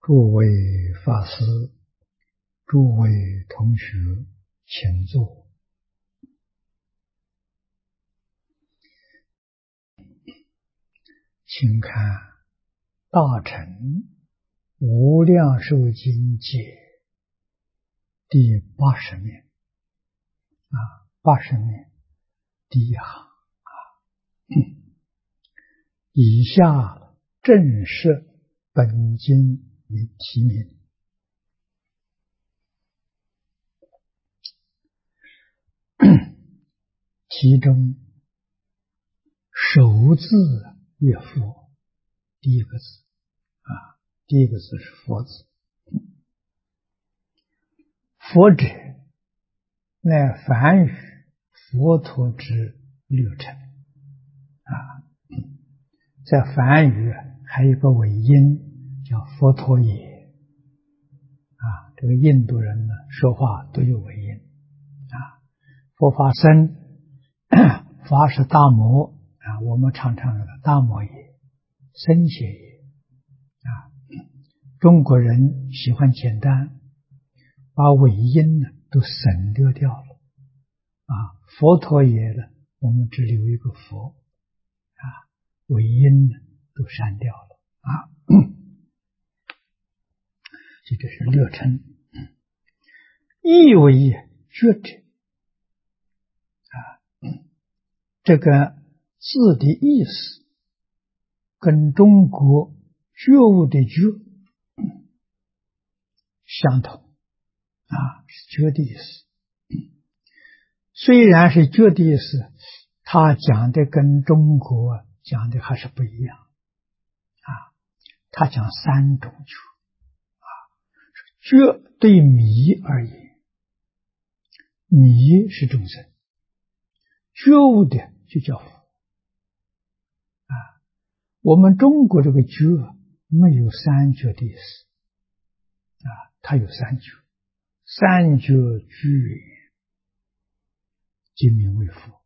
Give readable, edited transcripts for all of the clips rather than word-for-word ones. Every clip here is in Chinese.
诸位法师，诸位同学，请坐。请看《大乘无量寿经解》第80面，80面第一行以下正是本经为题名。其中首字曰佛，第一个字第一个字是佛字。佛者，乃梵语佛陀之六乘在梵语还有一个尾音叫佛陀也这个印度人呢说话都有尾音佛法僧法是大摩我们常常说大摩也，僧伽也中国人喜欢简单，把尾音呢都省略掉了佛陀也呢我们只留一个佛尾音呢都删掉了这是六乘意为觉者这个字的意思跟中国觉悟的觉相同是觉的意思。虽然是觉的意思，他讲的跟中国讲的还是不一样他讲三种觉觉对迷而言，迷是众生，觉悟的就叫佛我们中国这个觉没有三觉的意思它有三觉，三觉具言，即名为佛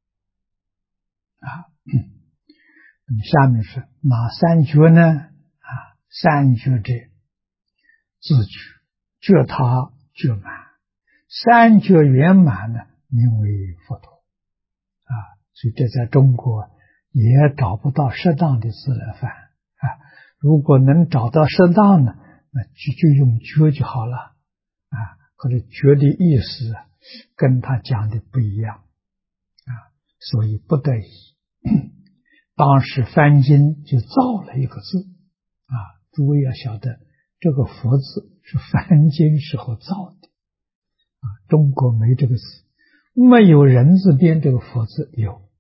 那么下面是哪三觉呢三觉者自觉，觉他觉满，三觉圆满呢名为佛陀所以这在中国也找不到适当的字来翻如果能找到适当的那就用觉就好了可是觉的意思跟他讲的不一样所以不得已当时翻经就造了一个字诸位要晓得这个佛字是翻经时候造的中国没这个字，没有人字边这个佛字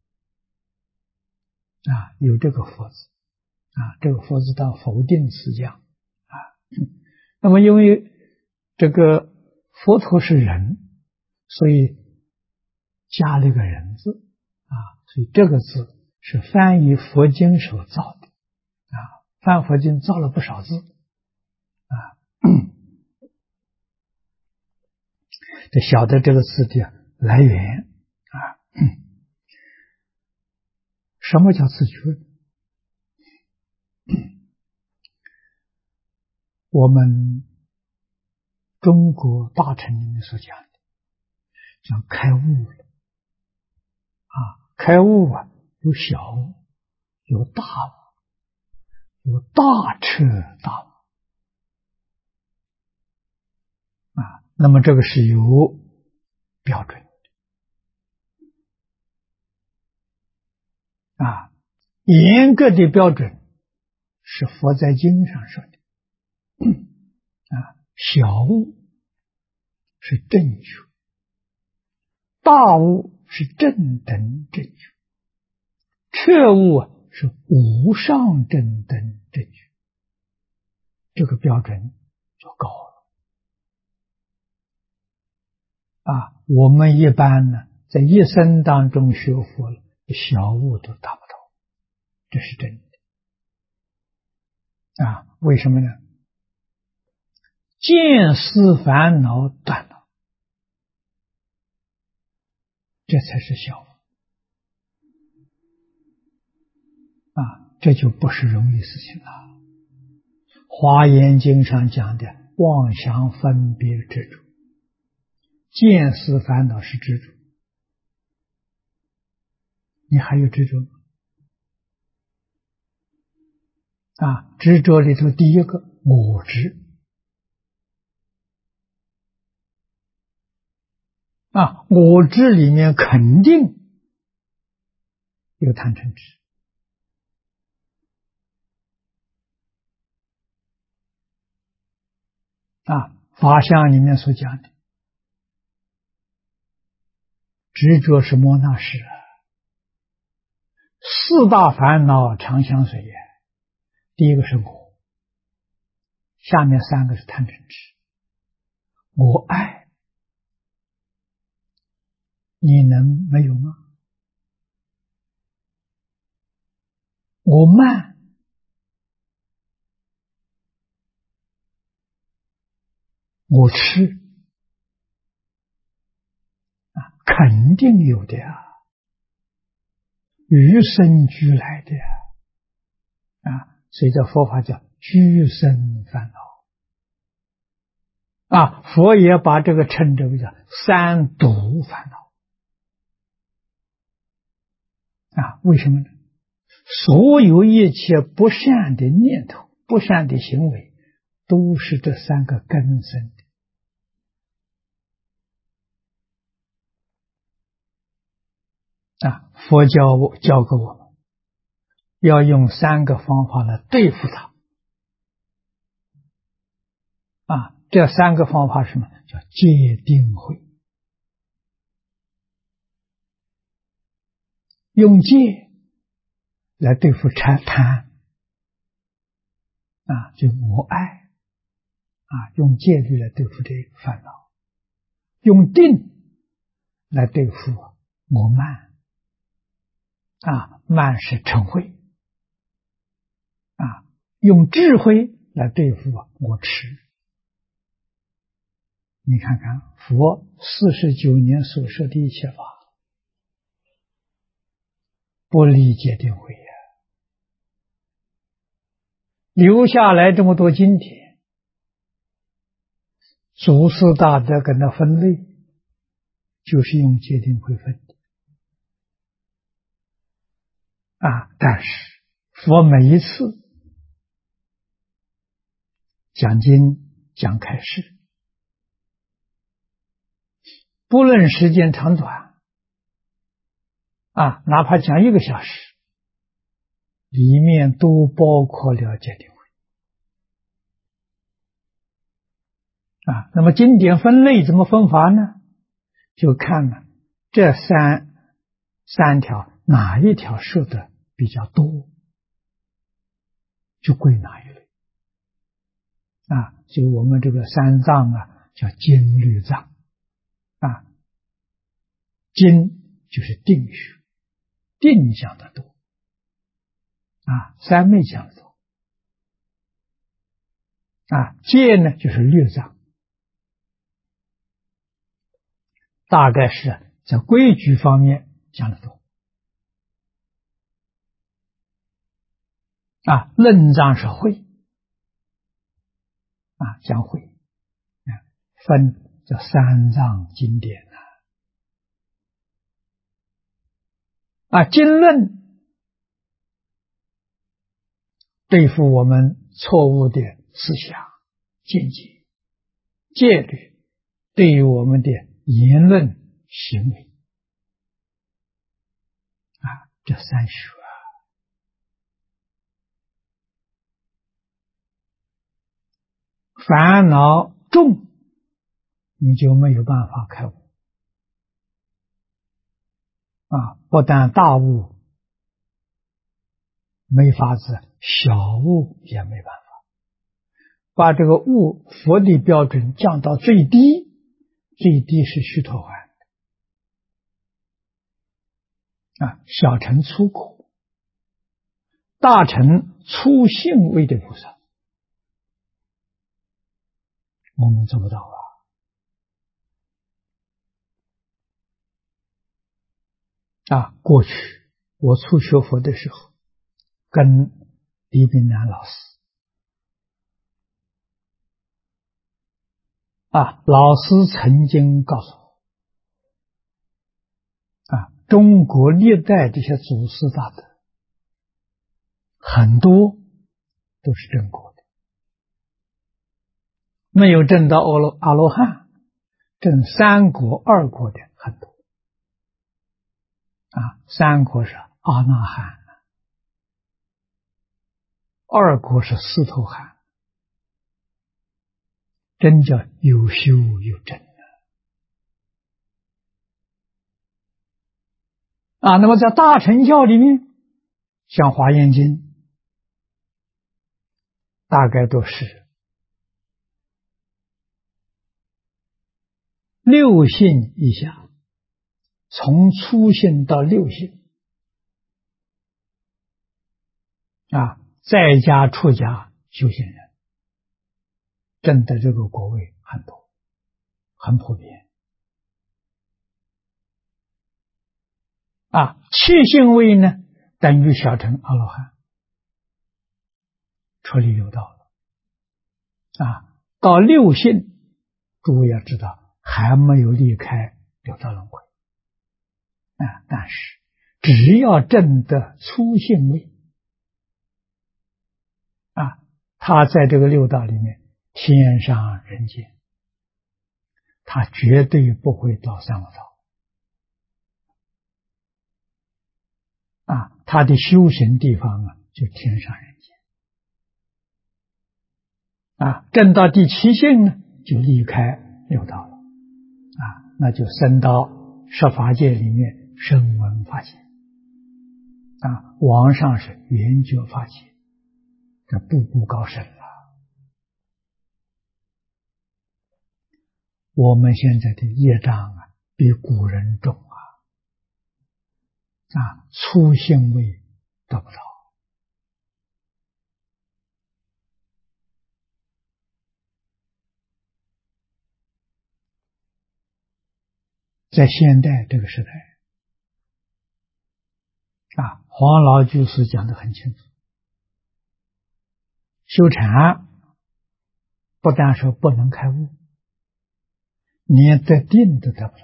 有这个佛字这个佛字到否定词讲那么因为这个佛陀是人，所以加了一个人字所以这个字是翻译佛经时候造的翻佛经造了不少字就晓得这个字的来源什么叫自觉？我们中国大乘里面所讲的叫开悟了开悟有小悟有大悟，有大彻大悟那么这个是有标准的严格的标准是佛在经上说的小悟是正觉，大悟是正等正觉，彻悟是无上正等正觉，这个标准就高了我们一般呢在一生当中学佛了小悟都达不到，这是真的为什么呢？见思烦恼断了，这才是小悟这就不是容易事情了。 华严经上讲的妄想分别执着，见思烦恼是执着，你还有执着吗？执着里头第一个我执，我执里面肯定有贪嗔痴。法相里面所讲的执着是莫那识，四大烦恼常相随也。第一个是我，下面三个是贪嗔痴。我爱，你能没有吗？我慢，我吃，肯定有的呀，与生俱来的呀，所以这佛法叫俱生烦恼。佛也把这个称之为叫三毒烦恼。为什么呢？所有一切不善的念头、不善的行为，都是这三个根生的。佛教给我们要用三个方法来对付它。这三个方法是什么？叫戒定慧。用戒来对付贪，就我爱，用戒律来对付这个烦恼。用定来对付我慢，慢是嗔恚。用智慧来对付我痴。你看看佛49年所说的一切法，不离戒定慧呀，留下来这么多经典，祖师大德跟他分类，就是用戒定慧分的。但是佛每一次讲经讲开示，不论时间长短，哪怕讲1个小时，里面都包括了戒定慧。那么经典分类怎么分法呢？就看了这三条哪一条说的比较多，就归哪一类。就我们这个三藏叫经律藏。经就是定学，定讲的多，三昧讲的多。戒呢就是律藏，大概是在规矩方面讲的多。论藏是慧，讲慧，分叫三藏经典。经论对付我们错误的思想见解，戒律对于我们的言论行为，这三学烦恼重，你就没有办法开悟。不但大悟没法子，小悟也没办法。把这个悟佛的标准降到最低，最低是须陀洹，小乘粗口，大乘粗性位的菩萨，我们做不到。过去我初学佛的时候，跟李炳南老师老师曾经告诉我，中国历代这些祖师大德，很多都是证果的，没有证到阿罗汉，证三果、二果的很多。三果是阿那含，二果是斯陀含，真叫有修有证那么在大乘教里面，像华严经，大概都是六信以下，从初信到六信在家出家修行人证的这个果位很多，很普遍七信位呢，等于小乘阿罗汉，出离六道了到六信，诸位要知道还没有离开六道轮回但是只要证得初信位他在这个六道里面，天上人间，他绝对不会到三恶道他的修行地方就天上人间证到第七性呢，就离开六道了那就升到十法界里面声闻法界往上是圆觉法界，这步步高升了。我们现在的业障比古人重初信位得不到在现代这个时代黄老居士讲得很清楚，修禅不但说不能开悟，连得定都得不了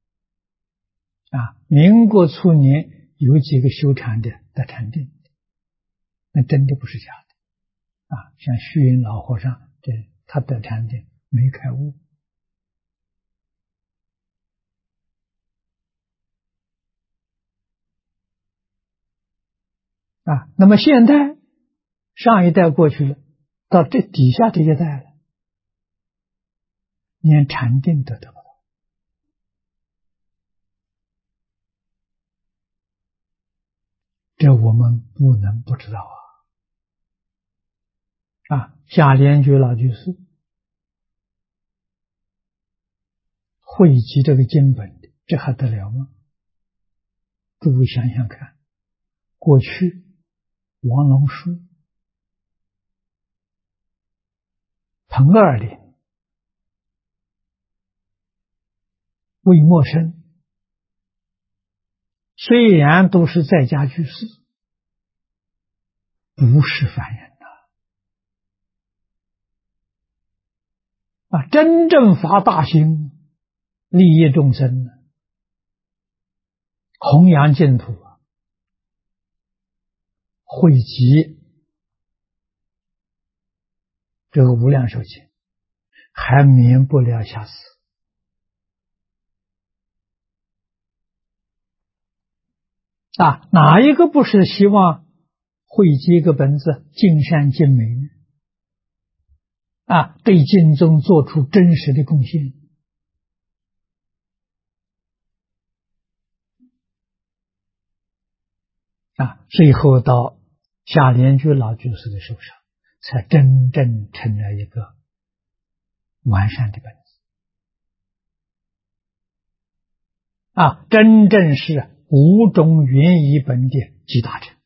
民国初年有几个修禅的得禅定，那真的不是假的像虚云老和尚他得禅定没开悟那么现代上一代过去了，到这底下这一代了，连禅定都得不到这我们不能不知道夏莲觉老居士汇集这个经本，这还得了吗？诸位想想看，过去王龙书、彭二林、魏默生，虽然都是在家居士，不是凡人真正发大心，利益众生弘扬净土汇集这个无量寿经，还免不了下死哪一个不是希望汇集一个本子尽善尽美呢？对经宗做出真实的贡献最后到夏莲居老居士的手上，才真正成了一个完善的本子真正是五种原译本的集大成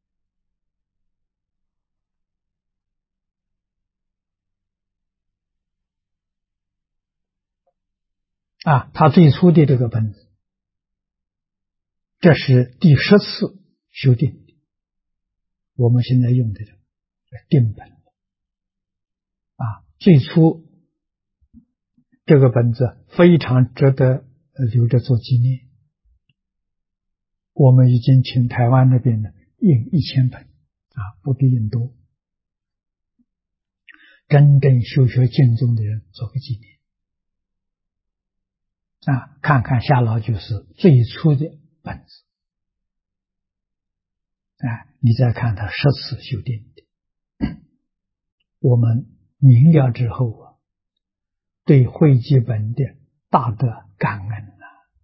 他最初的这个本子，这是第10次修订的，我们现在用的这个定本最初这个本子非常值得留着做纪念。我们已经请台湾那边的印1000本不必印多，真正修学经宗的人做个纪念看看夏老居士最初的本子你再看他10次修订的，我们明了之后对汇集本的大德感恩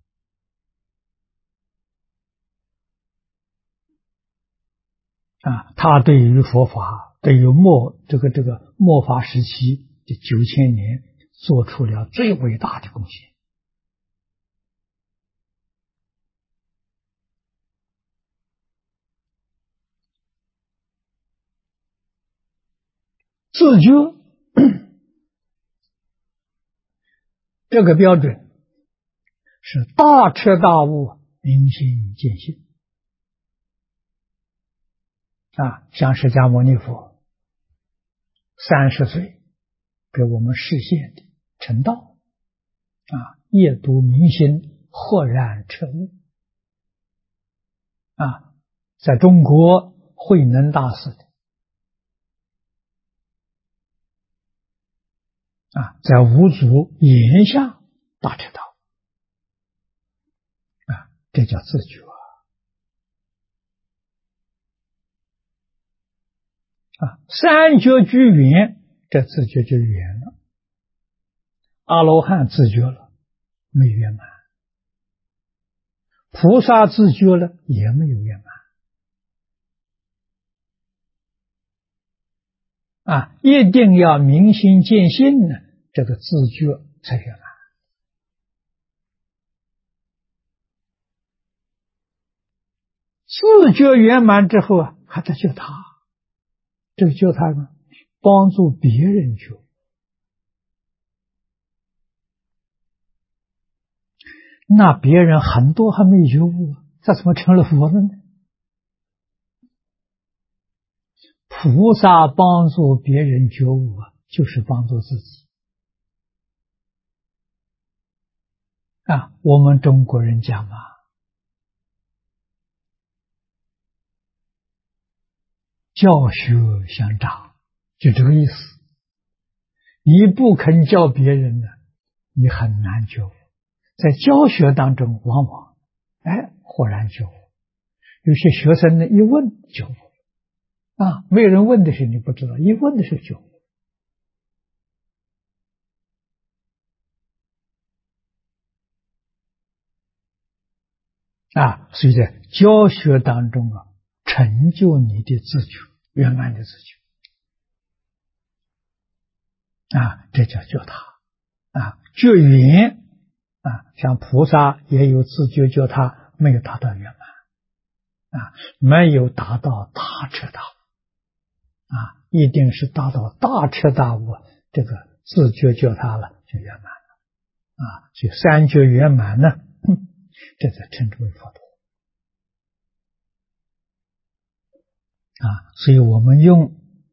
他对于佛法，对于这个末法时期的9000年做出了最伟大的贡献。自觉这个标准是大彻大悟，明心见性像释迦牟尼佛30岁给我们示现的成道夜读明心，豁然彻悟在中国慧能大师的在五祖言下大彻道这叫自觉三觉居圆，这自觉就圆了。阿罗汉自觉了，没圆满；菩萨自觉了，也没有圆满一定要明心见性呢，这个自觉才圆满。自觉圆满之后还得救他，这个救他呢，帮助别人觉。那别人很多还没觉悟他怎么成了佛了呢？菩萨帮助别人觉悟就是帮助自己我们中国人讲教学相长，就这个意思。你不肯教别人呢，你很难觉悟。在教学当中，往往豁然觉悟。有些学生呢，一问觉悟没有人问的时候你不知道，一问的时候觉悟所以在教学当中成就你的自觉，圆满的自觉这叫觉他觉圆像菩萨也有自觉觉他，没有达到圆满没有达到大彻大悟一定是达到大彻大悟，这个自觉觉他了就圆满了所以三觉圆满呢，这才称之为佛陀所以我们用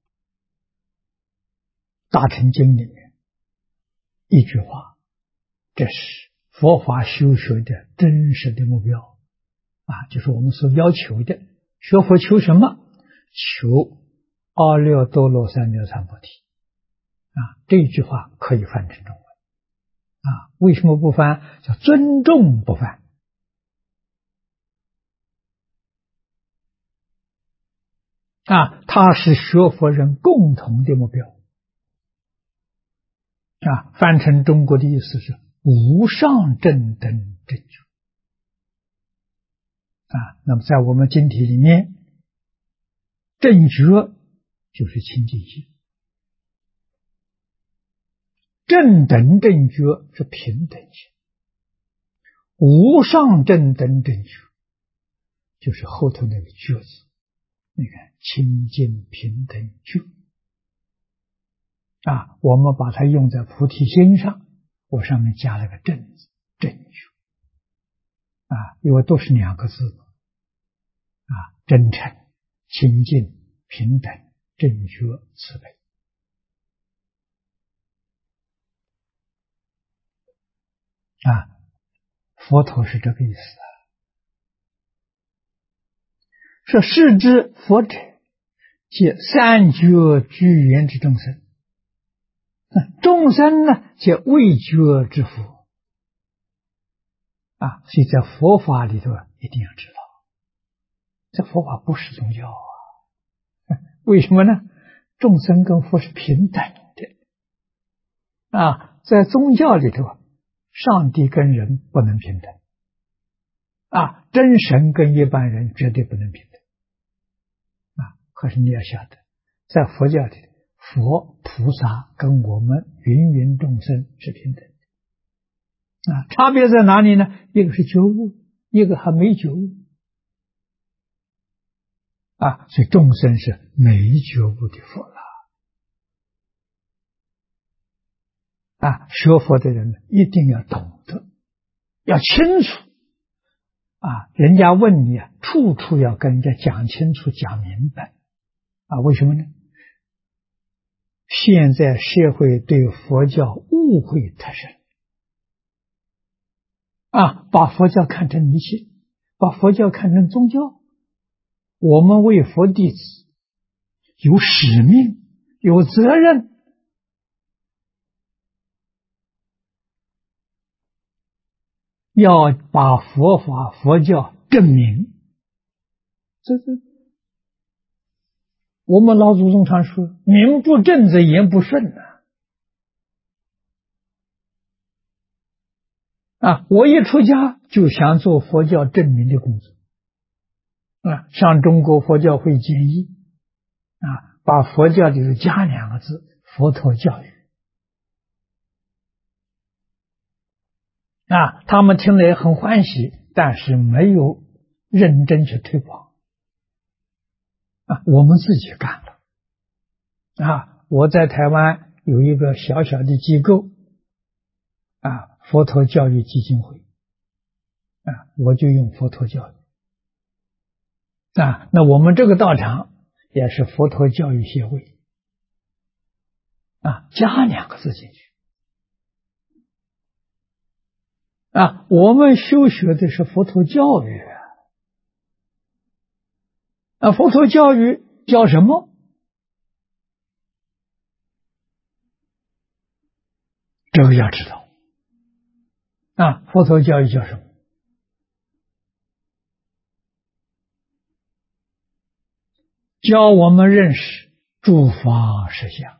大乘经里面一句话，这是佛法修学的真实的目标就是我们所要求的。学佛求什么？求阿耨多罗三藐三菩提这句话可以翻成中文为什么不翻？叫尊重不翻它是学佛人共同的目标翻成中国的意思是无上正等正觉那么在我们经体里面，正觉就是清净心，正等正觉是平等心，无上正等正觉就是后头那个觉字，你看清净平等觉我们把它用在菩提心上，我上面加了个正字，正觉因为都是2个字真诚、清净、平等、正觉、慈悲啊，佛陀是这个意思啊。说是之佛者，皆三觉具缘之众生。众生呢，皆未觉之佛。啊，所以在佛法里头一定要知道，这佛法不是宗教啊。为什么呢？众生跟佛是平等的。啊，在宗教里头，上帝跟人不能平等。啊，真神跟一般人绝对不能平等。啊，可是你要晓得，在佛教里，佛菩萨跟我们芸芸众生是平等的。啊，差别在哪里呢？一个是觉悟，一个还没觉悟。啊，所以众生是没觉悟的佛了。啊，学佛的人一定要懂得，要清楚。啊，人家问你啊，处处要跟人家讲清楚、讲明白。啊，为什么呢？现在社会对佛教误会太深。啊，把佛教看成迷信，把佛教看成宗教。我们为佛弟子有使命，有责任。要把佛法、佛教证明。这我们老祖宗常说，名不正则言不顺啊。啊，我一出家就想做佛教证明的工作。啊，向中国佛教会建议，啊，把佛教里头加2个字，佛陀教育。啊，他们听了也很欢喜，但是没有认真去推广。啊，我们自己干了。啊，我在台湾有一个小小的机构，啊，佛陀教育基金会。啊，我就用佛陀教育。啊，那我们这个道场也是佛陀教育协会。啊，加2个字进去。啊，我们修学的是佛陀教育。啊，佛陀教育教什么？这个要知道。啊，佛陀教育叫什么？教我们认识诸法实相。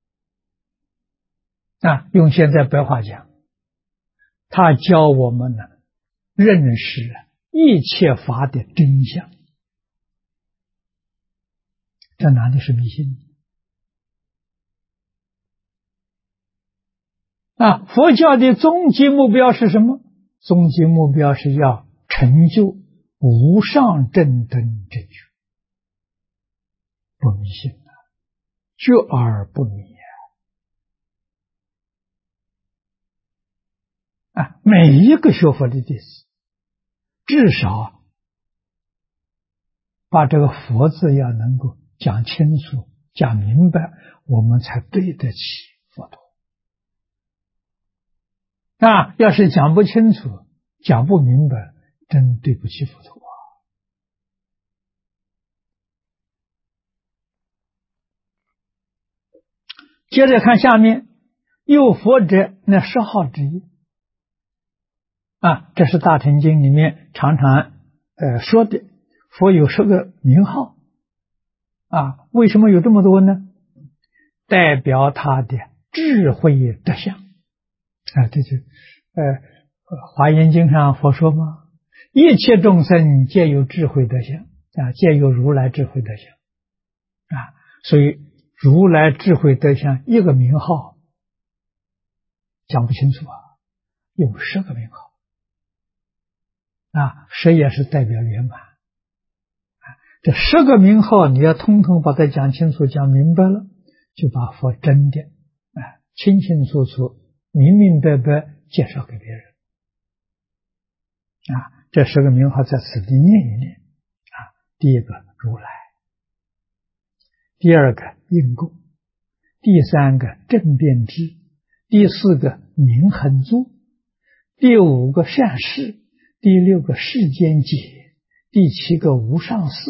啊，用现在白话讲，他教我们呢认识一切法的真相。这哪里是迷信？啊，佛教的终极目标是什么？终极目标是要成就无上正等正觉。不迷信啊，觉而不迷啊！每一个学佛的弟子，至少把这个佛字要能够讲清楚、讲明白，我们才对得起佛陀。啊，要是讲不清楚、讲不明白，真对不起佛陀啊！接着看下面，有佛者，那10号之一。啊，这是大乘经里面常常说的，佛有10个名号。啊，为什么有这么多呢？代表他的智慧德相。啊，这就华严经上佛说嘛，一切众生皆有智慧德相。啊，皆有如来智慧德相。啊，所以如来智慧德相一个名号讲不清楚啊，有10个名号。啊，10也是代表圆满。这10个名号你要通通把它讲清楚、讲明白了，就把佛真的清清楚楚、明明白白介绍给别人。啊，这10个名号在此地念一念。啊，第一个如来，第2个应供，第3个正遍知，第4个明恒住， 第五个善事，第六个世间解，第七个无上士，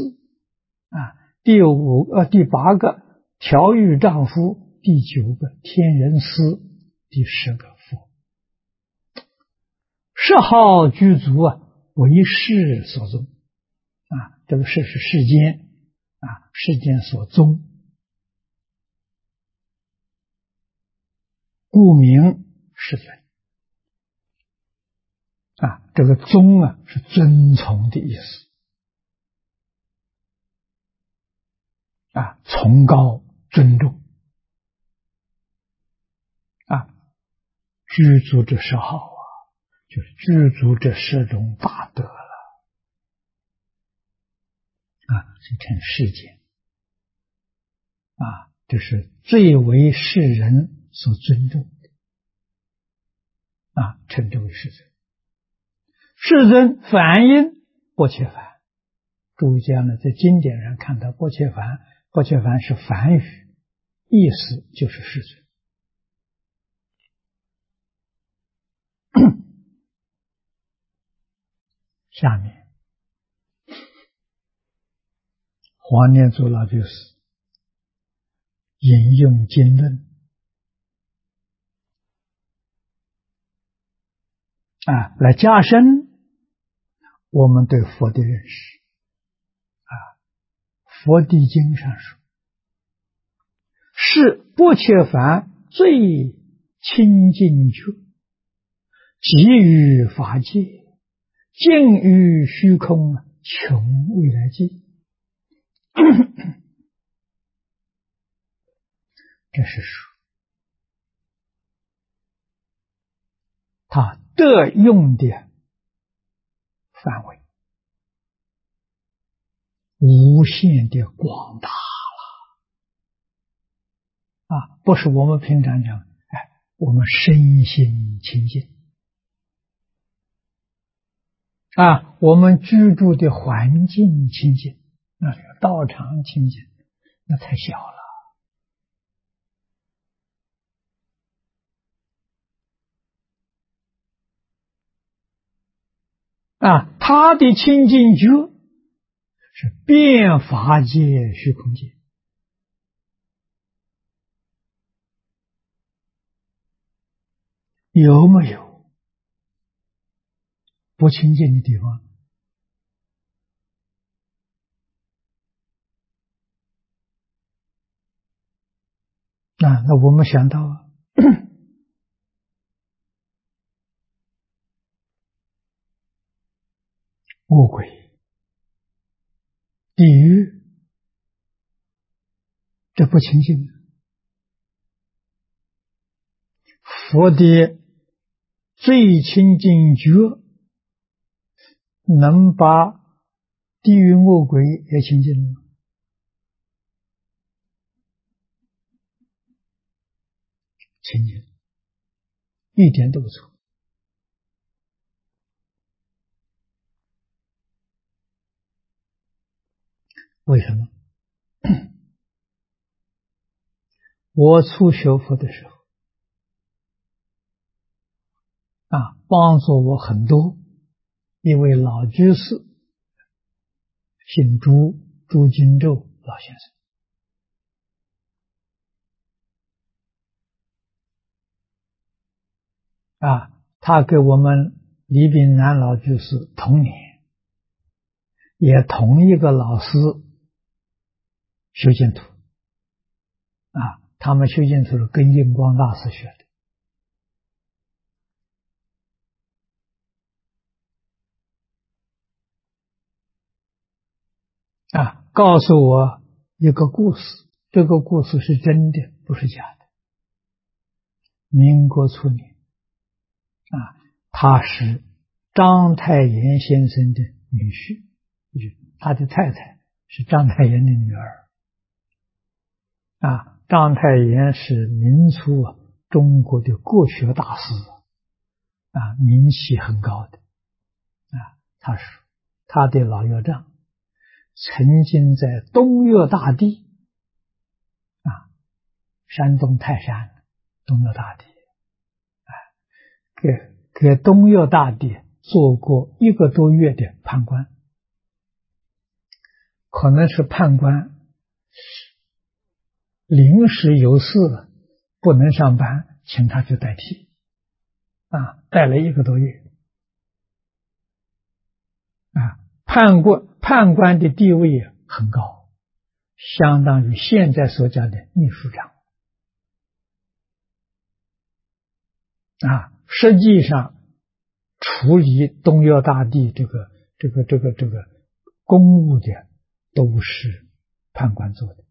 第八个调御丈夫，第九个天人师，第10个佛。10号具足为世所宗这个世是世间世间所宗，故名世尊这个宗是尊崇的意思崇高尊重具足这10号就是具足这10种大德了就成世间这是最为世人所尊重的称之为世尊。世尊梵音薄伽梵，诸家呢在经典上看到薄伽梵是梵语，意思就是世尊。下面黄念祖老居士引用经论来加深我们对佛的认识佛地经上说，是薄伽梵最清净觉，极于法界，尽于虚空，穷未来际。这是说他得用的范围无限的广大了不是我们平常讲我们身心清净我们居住的环境清净，那道场清净，那太小了他的清净觉是遍法界虚空界，有没有不清净的地方？那我们想到恶鬼、地狱，这不清净。佛的最清净觉能把地狱恶鬼也清净吗？清净，一点都不错。为什么？我初学佛的时候帮助我很多，一位老居士姓朱，朱金洲老先生他给我们李炳南老居士同年，也同一个老师修净土他们修净土是跟印光大师学的告诉我一个故事，这个故事是真的，不是假的。民国初年他是章太炎先生的女婿，他的太太是章太炎的女儿章太炎是明初中国的国学大师名气很高的他说他的老岳丈曾经在东岳大地山东泰山东岳大地给东岳大帝做过1个多月的判官，可能是判官临时有事不能上班，请他去代替，带了1个多月。判官的地位很高，相当于现在所讲的秘书长。实际上处理东岳大帝这个公务的都是判官做的。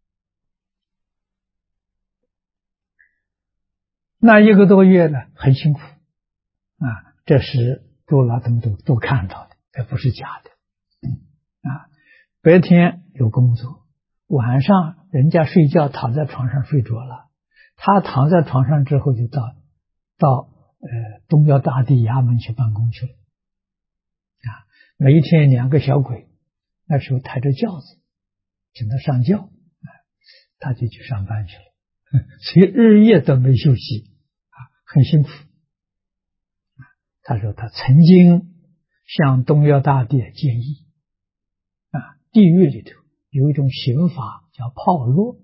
那1个多月呢，很辛苦这是诸老他们都看到的，这不是假的。白天有工作，晚上人家睡觉躺在床上睡着了，他躺在床上之后就到东岳大帝衙门去办公去了。每一天2个小鬼，那时候抬着轿子请他上轿，他就去上班去了，所以日夜都没休息，很辛苦。他说他曾经向东岳大帝建议，地狱里头有一种刑法叫炮烙，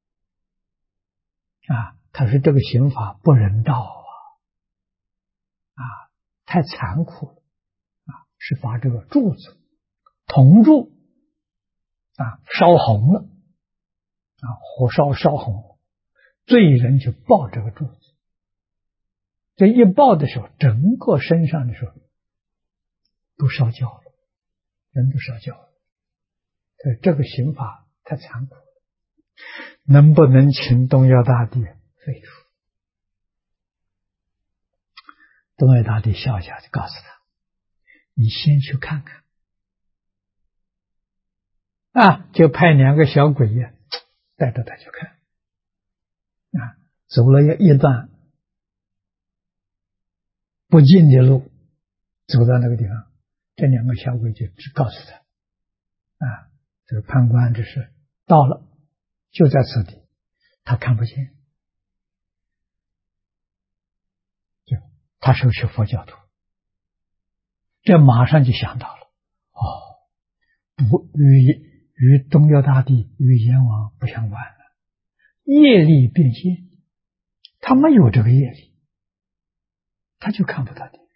他说这个刑法不人道太残酷了，是把这个柱子铜柱烧红了，火烧红了，罪人就抱这个柱子，这一抱的时候，整个身上的时候都烧焦了，人都烧焦了。这个刑法太残酷了，能不能请东岳大帝废除？东岳大帝笑笑就告诉他，你先去看看。就派2个小鬼带着他去看。走了一段不近的路，走到那个地方，这2个小鬼就只告诉他，这个判官这是到了，就在此地，他看不见。他是个佛教徒，这马上就想到了，与东岳大帝与阎王不相关了，业力变现，他没有这个业力，他就看不到地狱。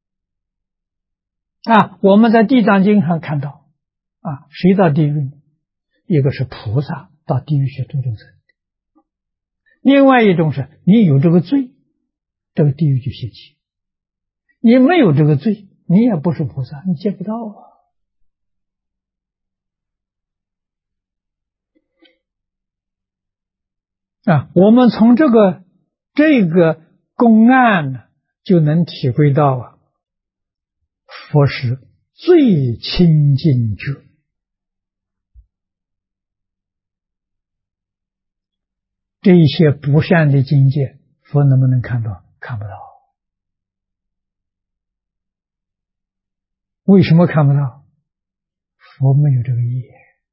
我们在地藏经上看到，谁到地狱呢？一个是菩萨到地狱去度众生，另外一种是你有这个罪，这个地狱就现起。你没有这个罪，你也不是菩萨，你见不到我们从这个公案呢，就能体会到佛是最清净觉。这一些不善的境界，佛能不能看到？看不到。为什么看不到？佛没有这个业，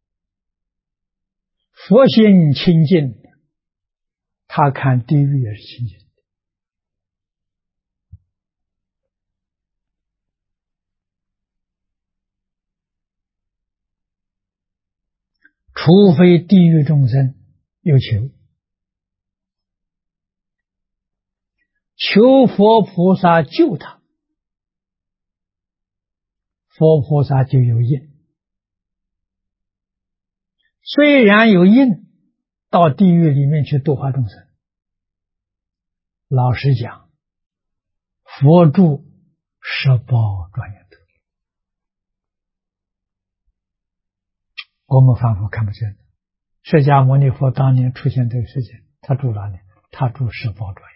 佛心清净，他看地狱也是清净的。除非地狱众生有求佛菩萨救他，佛菩萨就有应。虽然有应，到地狱里面去度化众生，老实讲，佛住十报庄严土，我们凡夫看不见的。释迦牟尼佛当年出现这个事情，他住哪里？他住十报庄严土。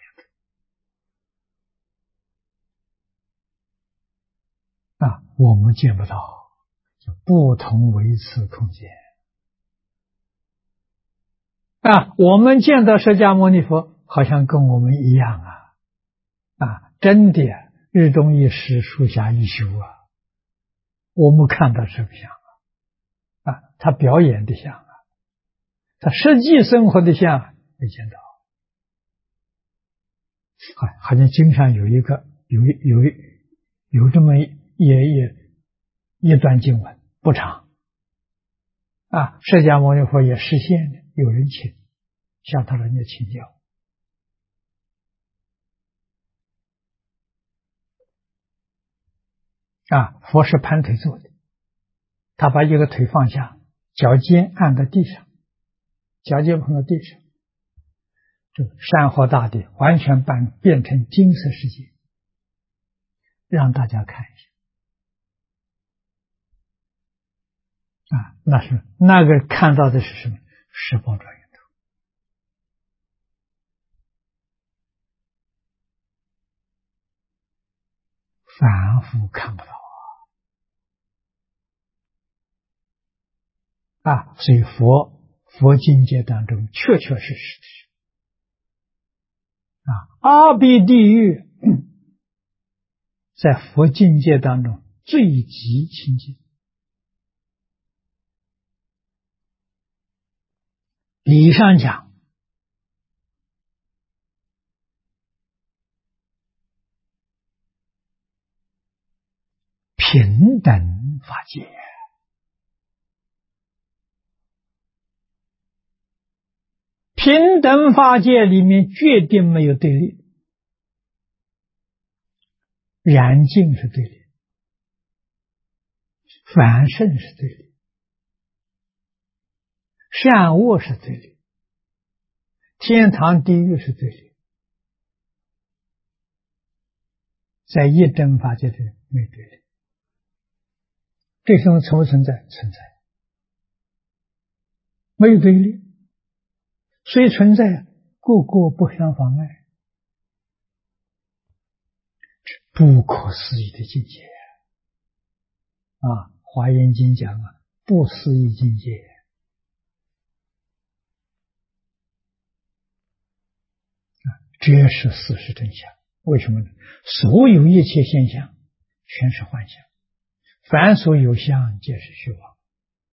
我们见不到，不同维次空间。我们见到释迦牟尼佛，好像跟我们一样真的日中一时，树下一宿我们看到是不像他表演的像他实际生活的像没见到。好像经常有一个有这么一段经文，不长啊。释迦牟尼佛也实现了，有人请，向他人家请教啊。佛是盘腿坐的，他把一个腿放下，脚尖按在地上，脚尖碰到地上，这山河大地完全变成金色世界，让大家看一下啊。那个看到的是什么？十宝庄严图。凡夫看不到啊，所以佛境界当中确确实实的阿鼻地狱在佛境界当中最极清净。理上讲，平等法界，平等法界里面决定没有对立，然净是对立，凡圣是对立，善恶是对立，天堂地狱是对立，在一真法界里没对立。这什么存不存在？存在，没有对立，所以存在各个不相妨碍，不可思议的境界啊！华严经讲啊，不思议境界这是事实真相。为什么呢？所有一切现象全是幻象，凡所有相皆是虚妄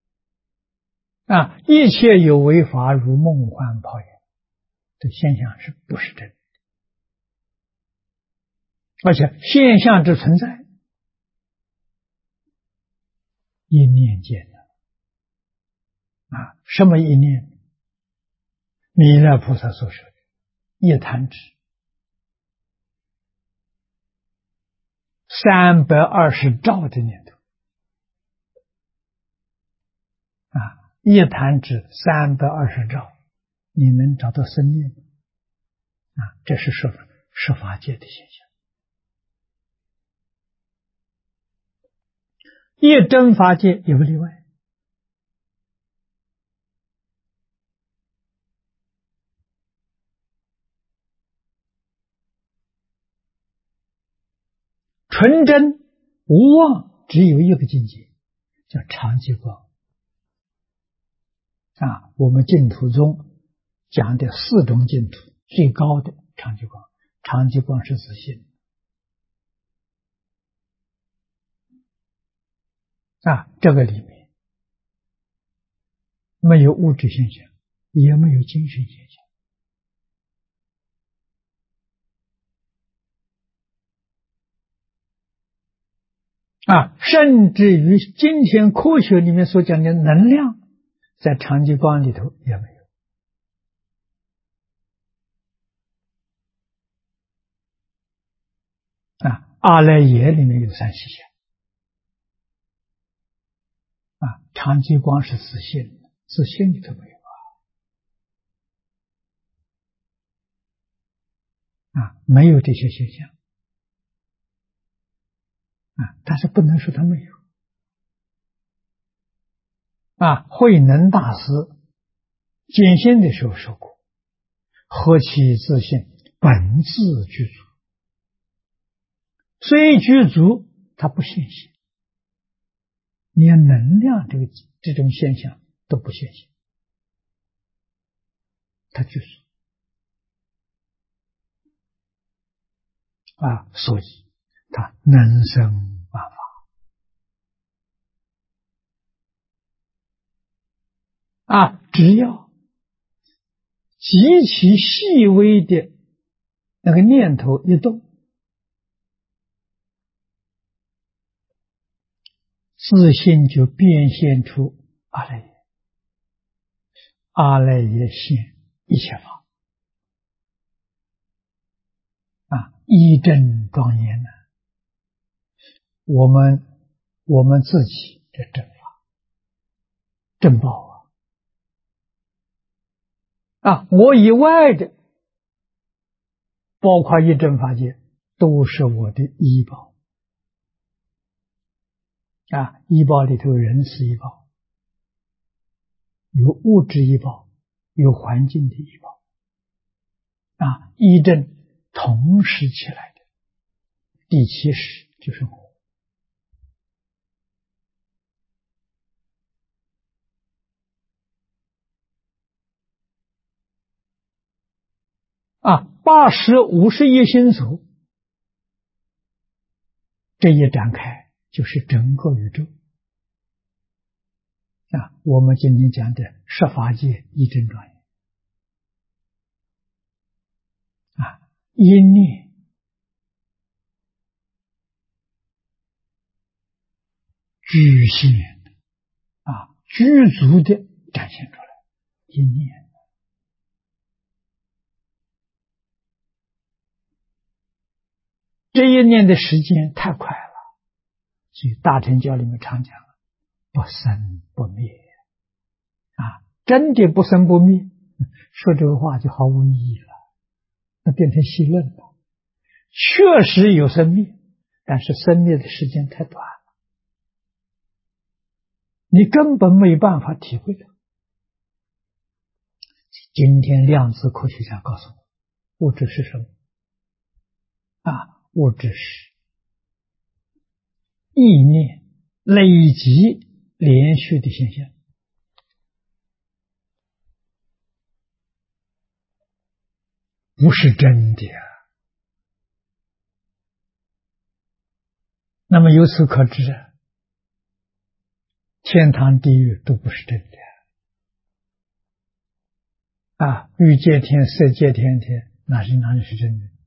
啊！一切有为法如梦幻泡影，这现象是不是真的？而且现象之存在，一念间啊，什么一念？弥勒菩萨所说的一弹指320兆的念头啊，一弹指320兆，你能找到生命啊？这是说法界的现象。一真法界有个例外，纯真无妄只有一个境界，叫常寂光啊。我们净土中讲的4种净土，最高的常寂光，常寂光是自性啊。这个里面没有物质现象，也没有精神现象啊，甚至于今天科学里面所讲的能量，在常寂光里头也没有啊。阿赖耶里面有3细相啊，常寂光是自性的，自性里头没有啊，没有这些现象啊，但是不能说它没有啊。慧能大师简心的时候说过，何其自性，本自具足，虽具足它不现行，连能量这种现象都不现行，它具足啊，所以它能生万法啊。只要极其细微的那个念头一动， 自信就变现出阿赖耶，阿赖耶现一切法一真庄严呢。我们自己的正法正报我以外的，包括一真法界，都是我的依报依报里头有人事依报，有物质依报，有环境的依报依正同时起来的。第七识就是我八识五十一心所，这一展开就是整个宇宙我们今天讲的十法界一真庄严一念具现具足的展现出来，一念这一念的时间太快了，所以大乘教里面常讲不生不灭真的不生不灭，说这个话就毫无意义了，那变成戏论了。确实有生灭，但是生灭的时间太短了，你根本没办法体会到。今天量子科学家告诉我，物质是什么物质是意念累积连续的现象，不是真的那么由此可知天堂地狱都不是真的欲界天色界天哪里是真的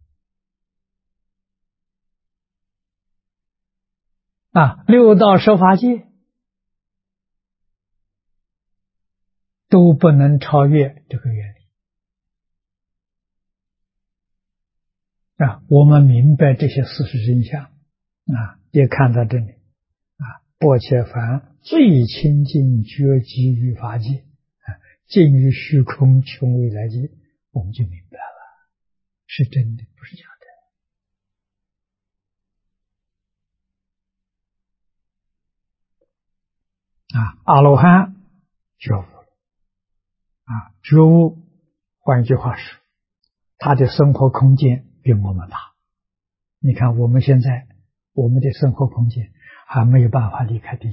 六道十法界都不能超越这个原理我们明白这些事实真相也看到这里薄伽梵最清净觉极于法界尽于虚空穷未来界，我们就明白了，是真的，不是假的阿罗汉觉悟了觉悟换一句话说，他的生活空间比我们大。你看我们现在我们的生活空间还没有办法离开地球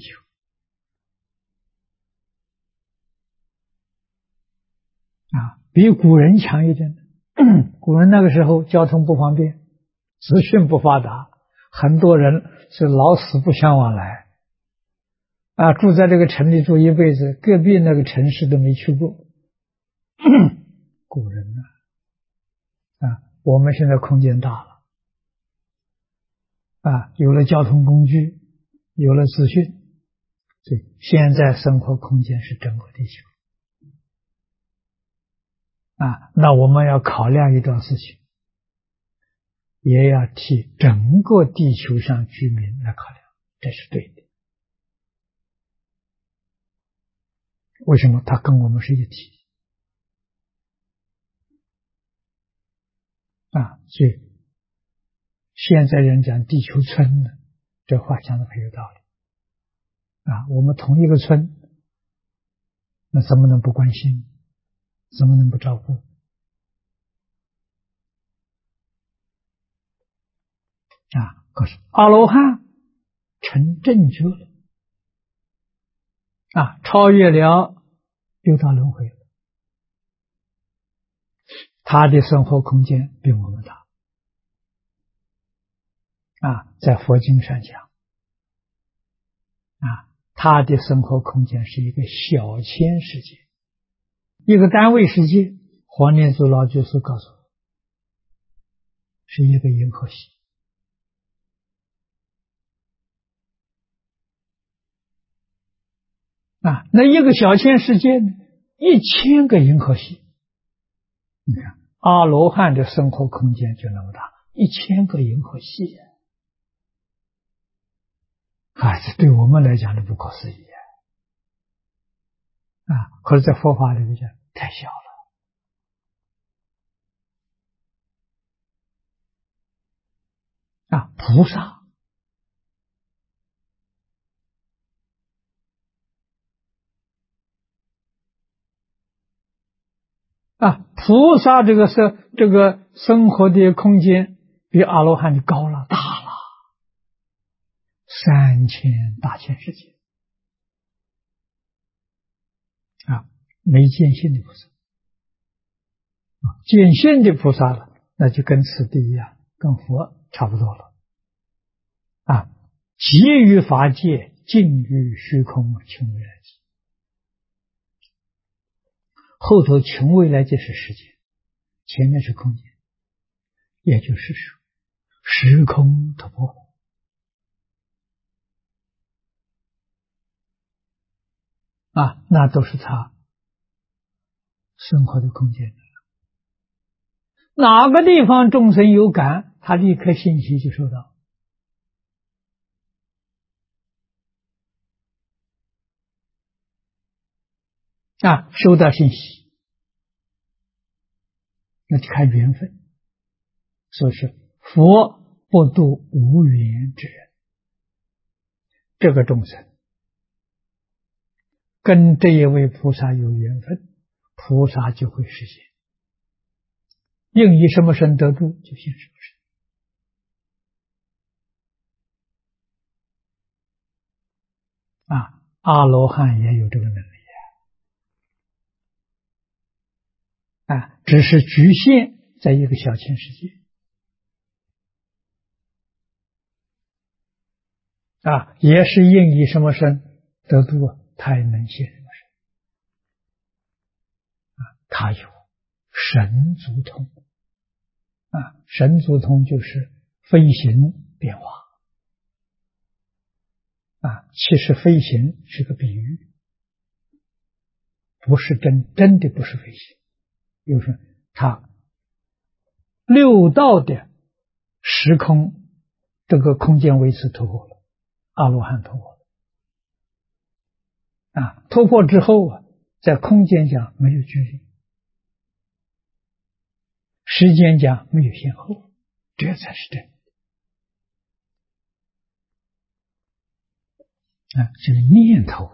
比古人强一点古人那个时候交通不方便，资讯不发达，很多人是老死不相往来住在这个城里住一辈子，隔壁那个城市都没去过古人我们现在空间大了有了交通工具，有了资讯，所以现在生活空间是整个地球那我们要考量一段事情，也要替整个地球上居民来考量，这是对的。为什么？它跟我们是一体所以现在人讲地球村呢，这话讲的很有道理我们同一个村，那怎么能不关心，怎么能不照顾可是阿罗汉成正觉了超越了六道轮回了，他的生活空间比我们大在佛经上讲他的生活空间是一个小千世界，一个单位世界。黄念祖老居士告诉我，是一个银河系那一个小千世界呢，1000个银河系。你看阿罗汉的生活空间就那么大，1000个银河系。这对我们来讲是不可思议可是在佛法里面讲太小了。菩萨菩萨这个生活的空间比阿罗汉的高了，大了3000大千世界没见性的菩萨，见性的菩萨了，那就跟此地一样，跟佛差不多了极于法界，尽于虚空，穷未来际。后头穷未来界是时间，前面是空间，也就是说时空突破那都是他生活的空间。哪个地方众生有感，他立刻信息就收到收到信息，那就看缘分。所以是佛不度无缘之人，这个众生跟这一位菩萨有缘分，菩萨就会实现。应以什么身得度，就现什么身阿罗汉也有这个能力只是局限在一个小千世界也是应以什么身得度，他也能现什么身他有神足通神足通就是飞行变化其实飞行是个比喻，不是真的不是飞行。就是他六道的时空这个空间维持突破了，阿罗汉突破了突破之后在空间讲没有距离，时间讲没有先后，这才是真这个念头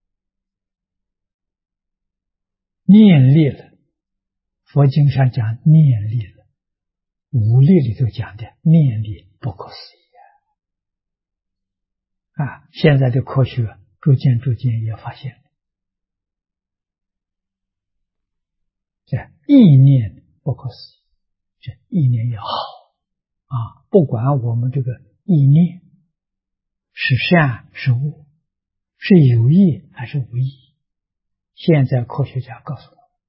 念力了，佛经上讲念力了，五力里头讲的念力不可思议现在的科学逐渐也发现了这意念不可思议，这意念也好不管我们这个意念是善是恶，是有意还是无意，现在科学家告诉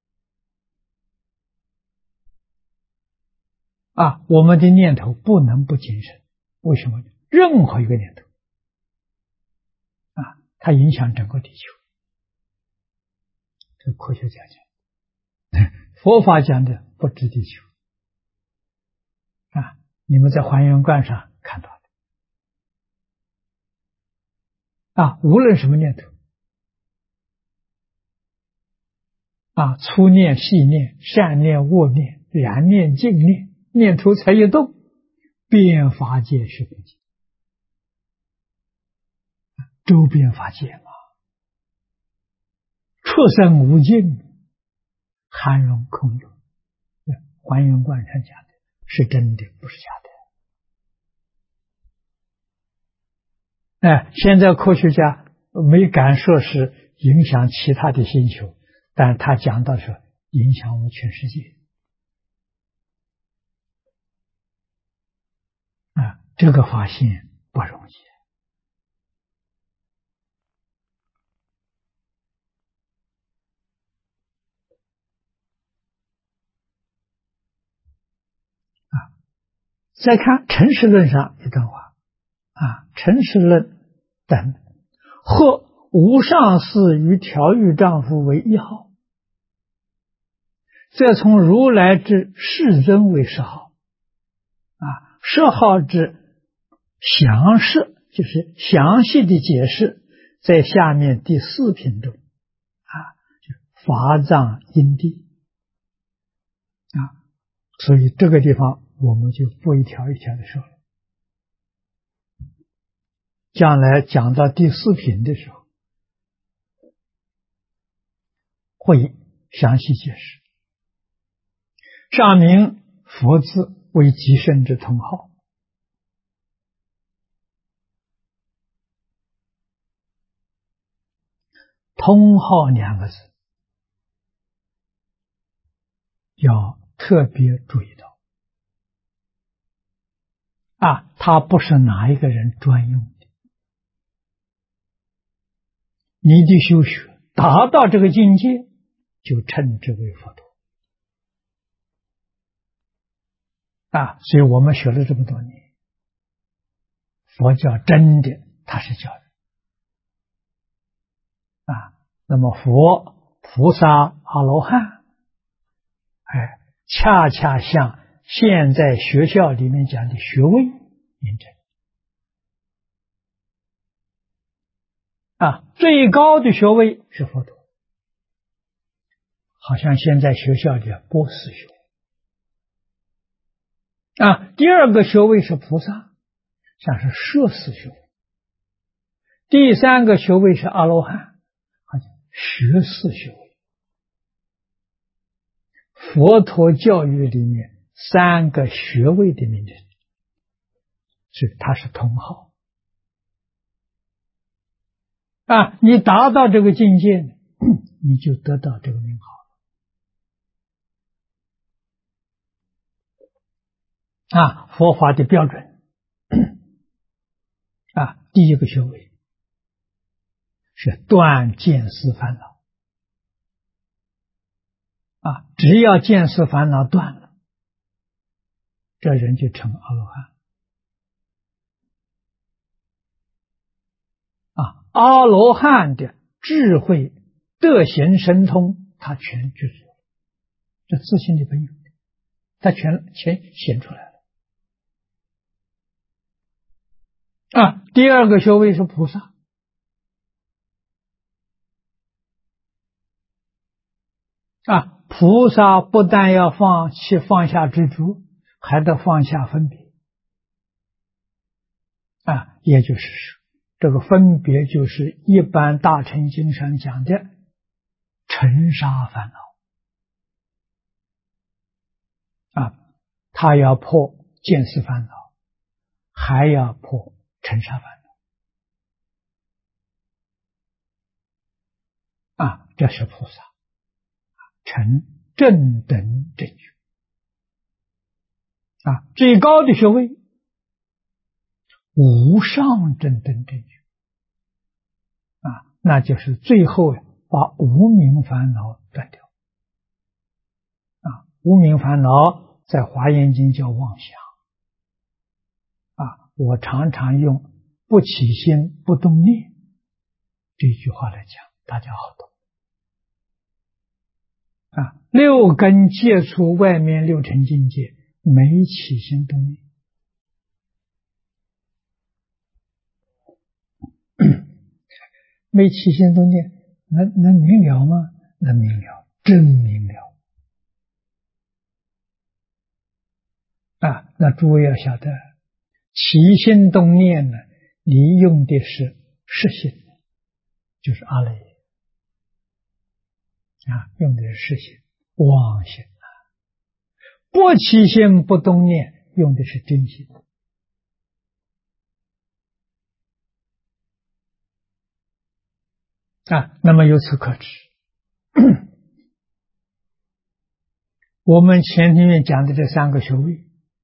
我们的念头不能不谨慎。为什么？任何一个念头它影响整个地球，这科学家讲佛法讲的不止地球你们在还原观上看到的无论什么念头粗念细念，善念恶念，然念净念，念头才一动，遍法界虚空界，周边法界嘛，出生无尽，含容空有。还原观上讲的是真的，不是假的。现在科学家没敢说是影响其他的星球，但他讲到是影响我们全世界这个发现不容易再看诚实论上一段话诚实论等或无上士与调御丈夫为一号，再从如来之世尊为10号。10号之详释，就是详细的解释，在下面第4品中就法藏因地所以这个地方我们就不一条一条的说了。将来讲到第4品的时候，会详细解释。上明佛字为极深之通号，通号2个字要特别注意到它不是哪一个人专用的。你的修学达到这个境界，就称之为佛陀所以我们学了这么多年，佛教真的它是教人那么佛、菩萨、阿罗汉恰恰像现在学校里面讲的学位名称最高的学位是佛陀，好像现在学校里博士学位第2个学位是菩萨，像是摄士学位，第3个学位是阿罗汉，好像学士学位。佛陀教育里面3个学位的名称，所以它是通号你达到这个境界，你就得到这个名号佛法的标准第1个学位是断见思烦恼只要见思烦恼断了，这人就成阿罗汉阿罗汉的智慧德行神通，他全具足，这自信的本有，他全显出来了第2个学位是菩萨菩萨不但要放下执着，还得放下分别也就是说，这个分别就是一般大乘经上讲的尘沙烦恼他要破见思烦恼，还要破尘沙烦恼这是菩萨成正等正觉最高的学位无上正等正觉那就是最后把无明烦恼断掉无明烦恼在华严经叫妄想我常常用不起心不动念这句话来讲，大家好懂6根接触外面6尘境界，没起心动念没起心动念，能明了吗？能明了，真明了那诸位要晓得，起心动念呢，你用的是实心，就是阿赖耶用的是实心，妄心不起心不动念，用的是真心那么由此可知我们前面讲的这3个学位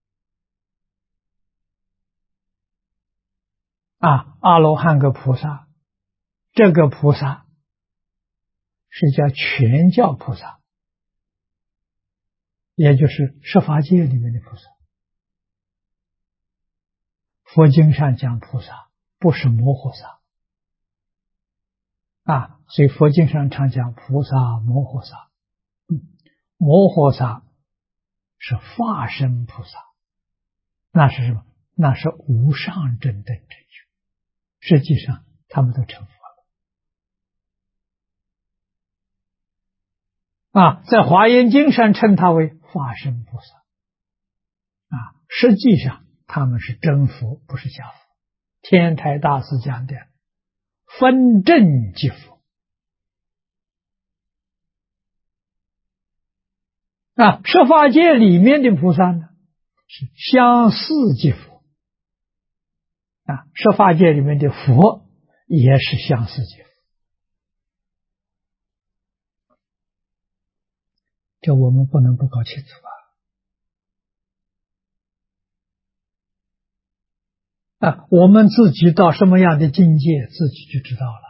阿罗汉跟菩萨，这个菩萨是叫全教菩萨，也就是十法界里面的菩萨。佛经上讲菩萨不是摩诃萨所以佛经上常讲菩萨摩诃萨，摩诃萨是化身菩萨，那是什么？那是无上正等成就，实际上他们都成佛了。在华严经上称他为化身菩萨，实际上他们是真佛，不是假佛。天台大师讲的分正即佛。十法界里面的菩萨呢，是相似即佛。十法界里面的佛也是相似即佛。这我们不能不搞清楚我们自己到什么样的境界，自己就知道了。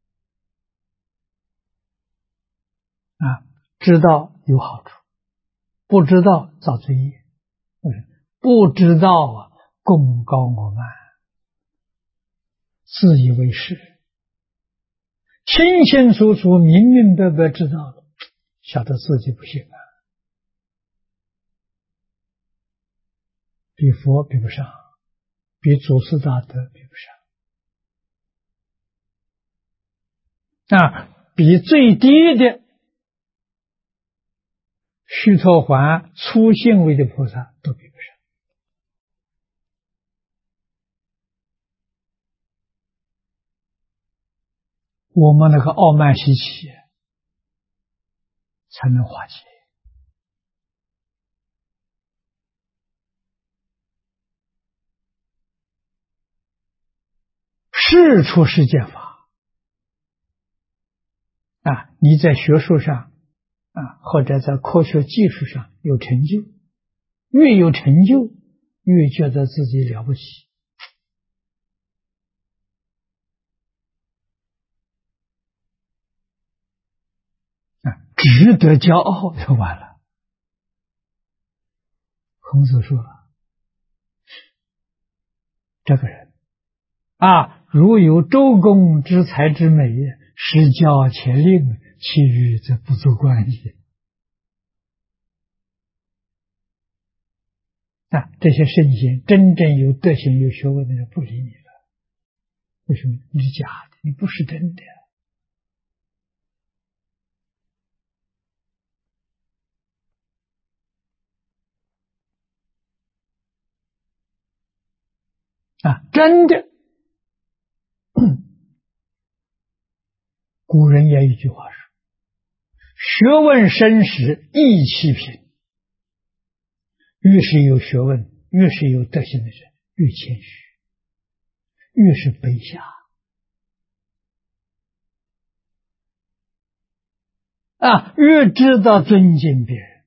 知道有好处，不知道造罪业。不知道功高我慢，自以为是，清清楚楚、明明白白知道了，晓得自己不行比佛比不上，比祖师大德比不上，比最低的须陀洹粗性位的菩萨都比不上。我们那个傲慢习气才能化解。事出世间法你在学术上或者在科学技术上有成就，越有成就越觉得自己了不起值得骄傲就完了。孔子说这个人如有周公之才之美，实教且令，其余则不足观也。这些圣贤真正有德行有学问的人不理你了。为什么？你是假的，你不是真的。真的古人也有一句话说，学问深时意气平。越是有学问，越是有德行的人，越谦虚，越是卑下越知道尊敬别人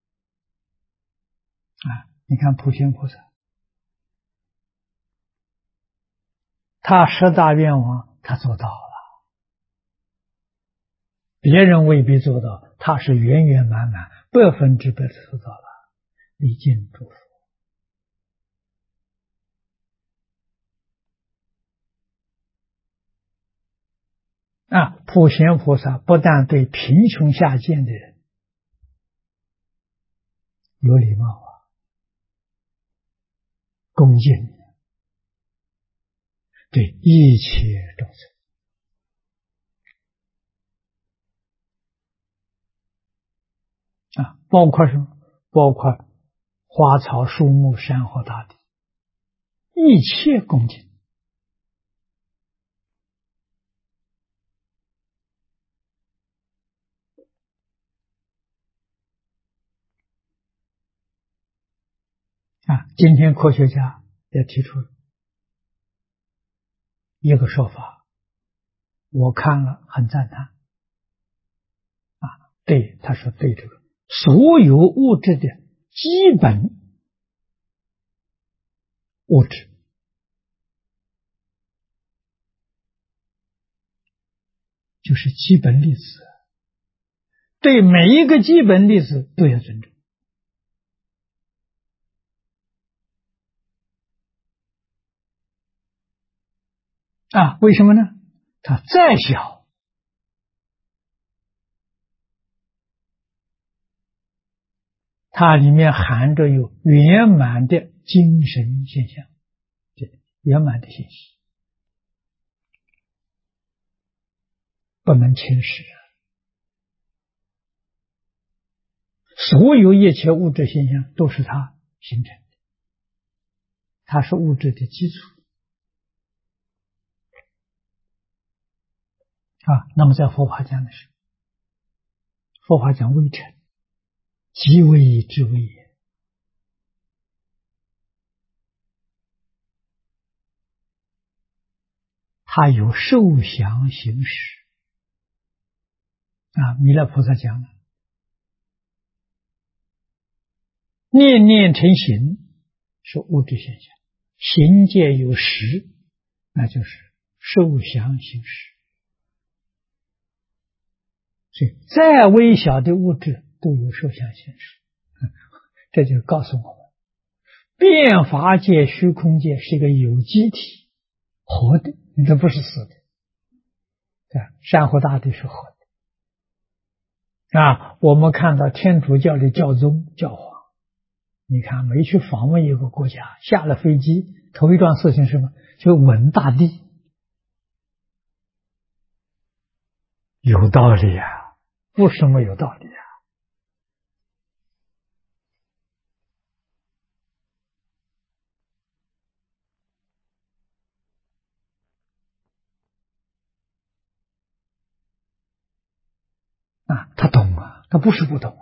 你看普贤菩萨，他10大愿望他做到了，别人未必做到，他是圆圆满满100%的做到了，礼敬诸佛普贤菩萨不但对贫穷下贱的人有礼貌恭敬，对一切众生包括什么？包括花草树木山河大地，一切恭敬今天科学家也提出了一个说法，我看了很赞叹对，他说对这个所有物质的基本物质就是基本粒子，对每一个基本粒子都要尊重为什么呢？它再小它里面含着有圆满的精神现象，圆满的信息，不能轻视。所有一切物质现象都是它形成的，它是物质的基础那么在佛法讲的是，佛法讲微尘，即微之微也。它有受想行识弥勒菩萨讲了，念念成形是物质现象，形界有识，那就是受想行识。所以再微小的物质都有受想行识，这就告诉我们，变法界、虚空界是一个有机体，活的，这不是死的。山河大地是活的我们看到天主教的教宗教皇，你看没去访问一个国家，下了飞机头一桩事情是什么？就吻大地。有道理不是什么有道理他懂他不是不懂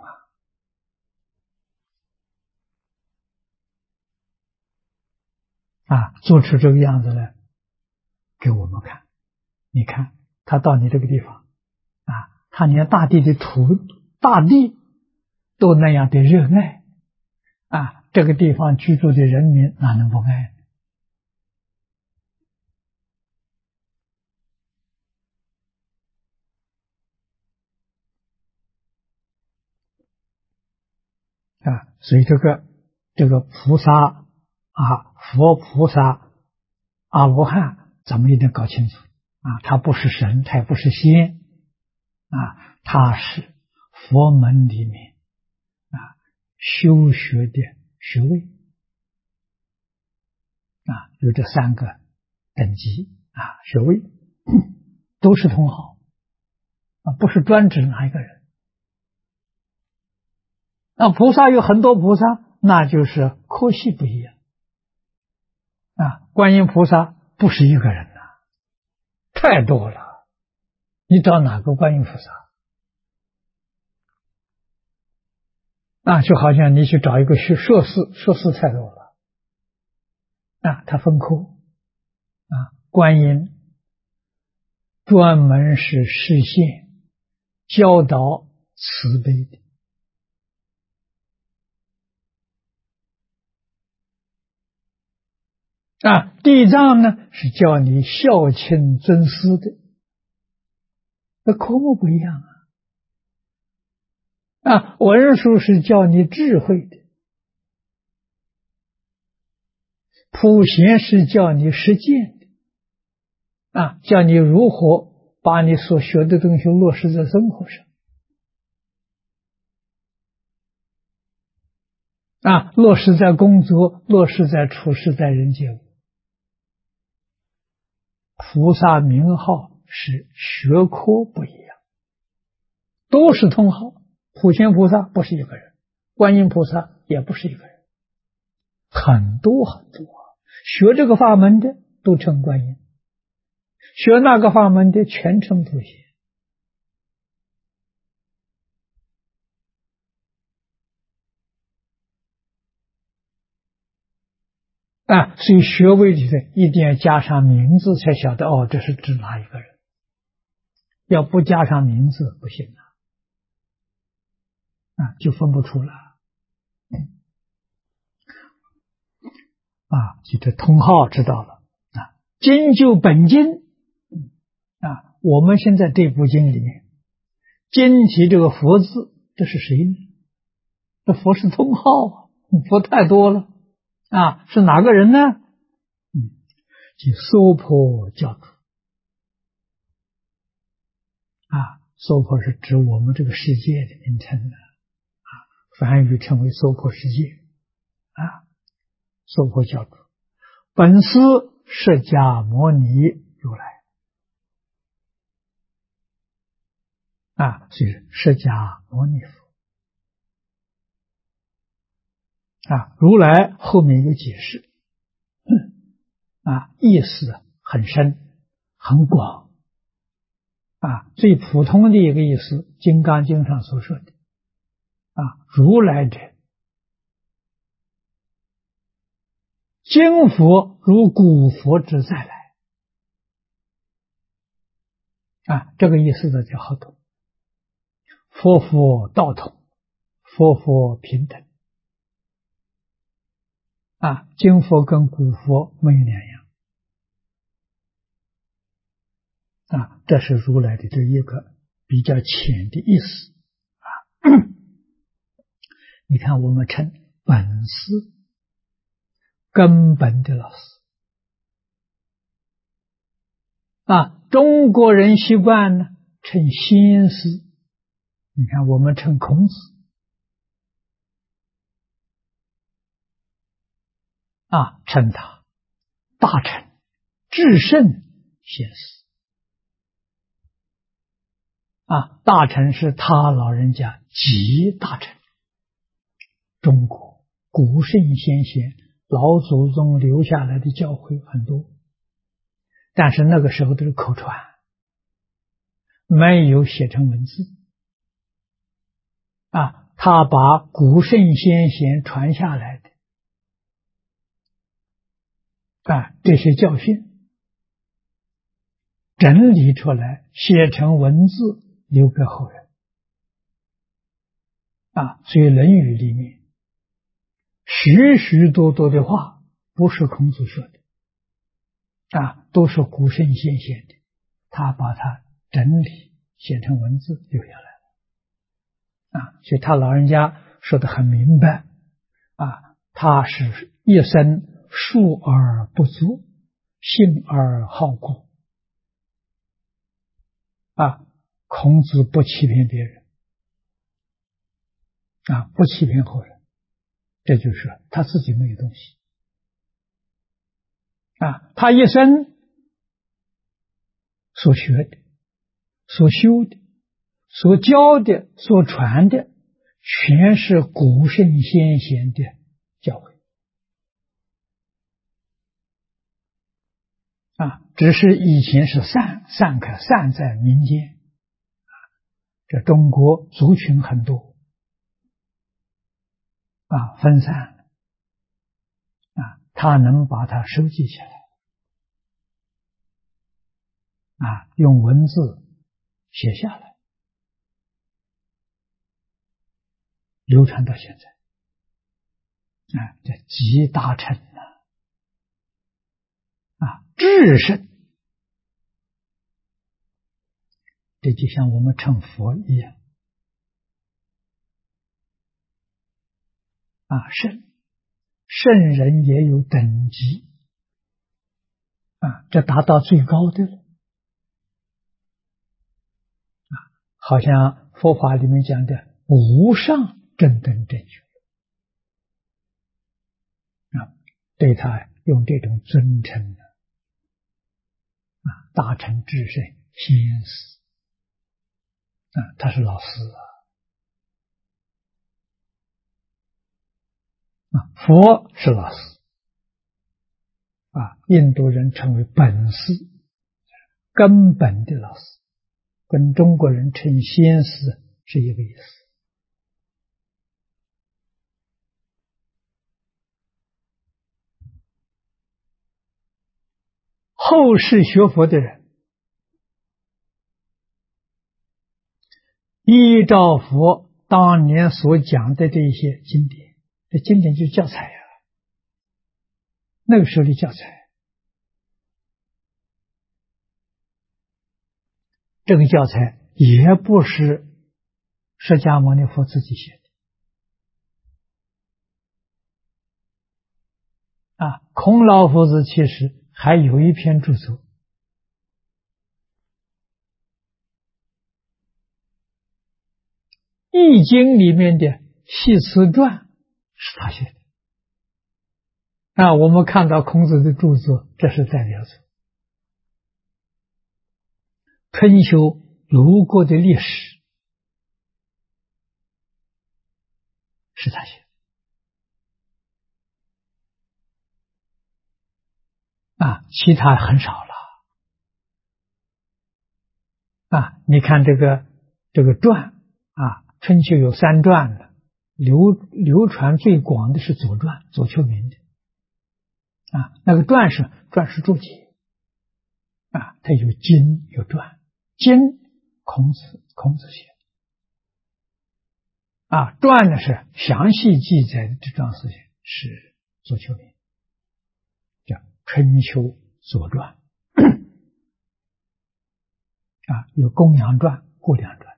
做出这个样子来给我们看。你看他到你这个地方他连大地的大地都那样的热爱这个地方居住的人民哪能不爱所以这个菩萨佛菩萨阿罗汉，咱们一定搞清楚他不是神，他也不是仙他是佛门里面修学的学位有这3个等级学位都是同好不是专指哪一个人。菩萨有很多菩萨，那就是科系不一样观音菩萨不是一个人太多了，你找哪个观音菩萨就好像你去找一个硕士太多了他分科观音专门是示现教导慈悲的地藏呢是叫你孝亲尊师的，那科目不一样文殊是叫你智慧的，普贤是叫你实践的叫你如何把你所学的东西落实在生活上落实在工作，落实在处事，在人间。菩萨名号是学科不一样，都是通号。普贤菩萨不是一个人，观音菩萨也不是一个人，很多很多学这个法门的都称观音，学那个法门的全称普贤所以学位里头一定要加上名字才晓得这是指哪一个人，要不加上名字不行就分不出来记得通号知道了经就本经我们现在这部经里面经题这个佛字，这是谁呢？这佛是通号佛太多了是哪个人呢？即娑婆教主娑婆是指我们这个世界的名称梵语称为娑婆世界啊，娑婆教主，本师释迦牟尼如来啊，所以释迦牟尼佛啊，如来后面有解释啊，意思很深很广啊，最普通的一个意思，《金刚经》上所说的啊，如来者，今佛如古佛之再来啊，这个意思呢就好懂。佛佛道统，佛佛平等啊，今佛跟古佛没有两样啊，这是如来的这一个比较浅的意思啊。你看我们称本师根本的老师啊，中国人习惯呢称先师，你看我们称孔子啊，称他大臣至圣先师啊，大臣是他老人家集大成，中国古圣先贤老祖宗留下来的教诲很多，但是那个时候都是口传，没有写成文字啊，他把古圣先贤传下来的啊这些教训整理出来，写成文字留给后人啊，所以《论语》里面许许多多的话不是孔子说的啊，都是古圣先贤的，他把它整理写成文字留下来啊，所以他老人家说得很明白啊，他是一生述而不作，信而好故啊，孔子不欺骗别人啊，不欺骗后人，这就是他自己没有东西啊，他一生所学的、所修的、所教的、所传的，全是古圣先贤的教诲啊，只是以前是散开，散在民间啊，这中国族群很多啊，分散了啊，他能把它收集起来啊，用文字写下来，流传到现在啊，这集大成啊，至圣，这就像我们称佛一样啊，圣人也有等级啊，这达到最高的了啊，好像佛法里面讲的无上正等正觉啊，对他用这种尊称啊，大成至圣先师啊，他是老师啊，佛是老师啊，印度人称为本师，根本的老师，跟中国人称先师是一个意思。后世学佛的人依照佛当年所讲的这些经典，这经典就是教材啊，那个时候的教材，这个教材也不是释迦牟尼佛自己写的啊，孔老夫子其实还有一篇著作《易经》里面的系辞传是他写的。我们看到孔子的著作，这是代表作。春秋鲁国的历史是他写的。其他很少了。你看这个传春秋有3传的，流传最广的是左传，左丘明的。那个传是注解。它有经有传，经孔子写的。传呢是详细记载的这桩事情，是左丘明，叫春秋左传。有公羊传、过梁传。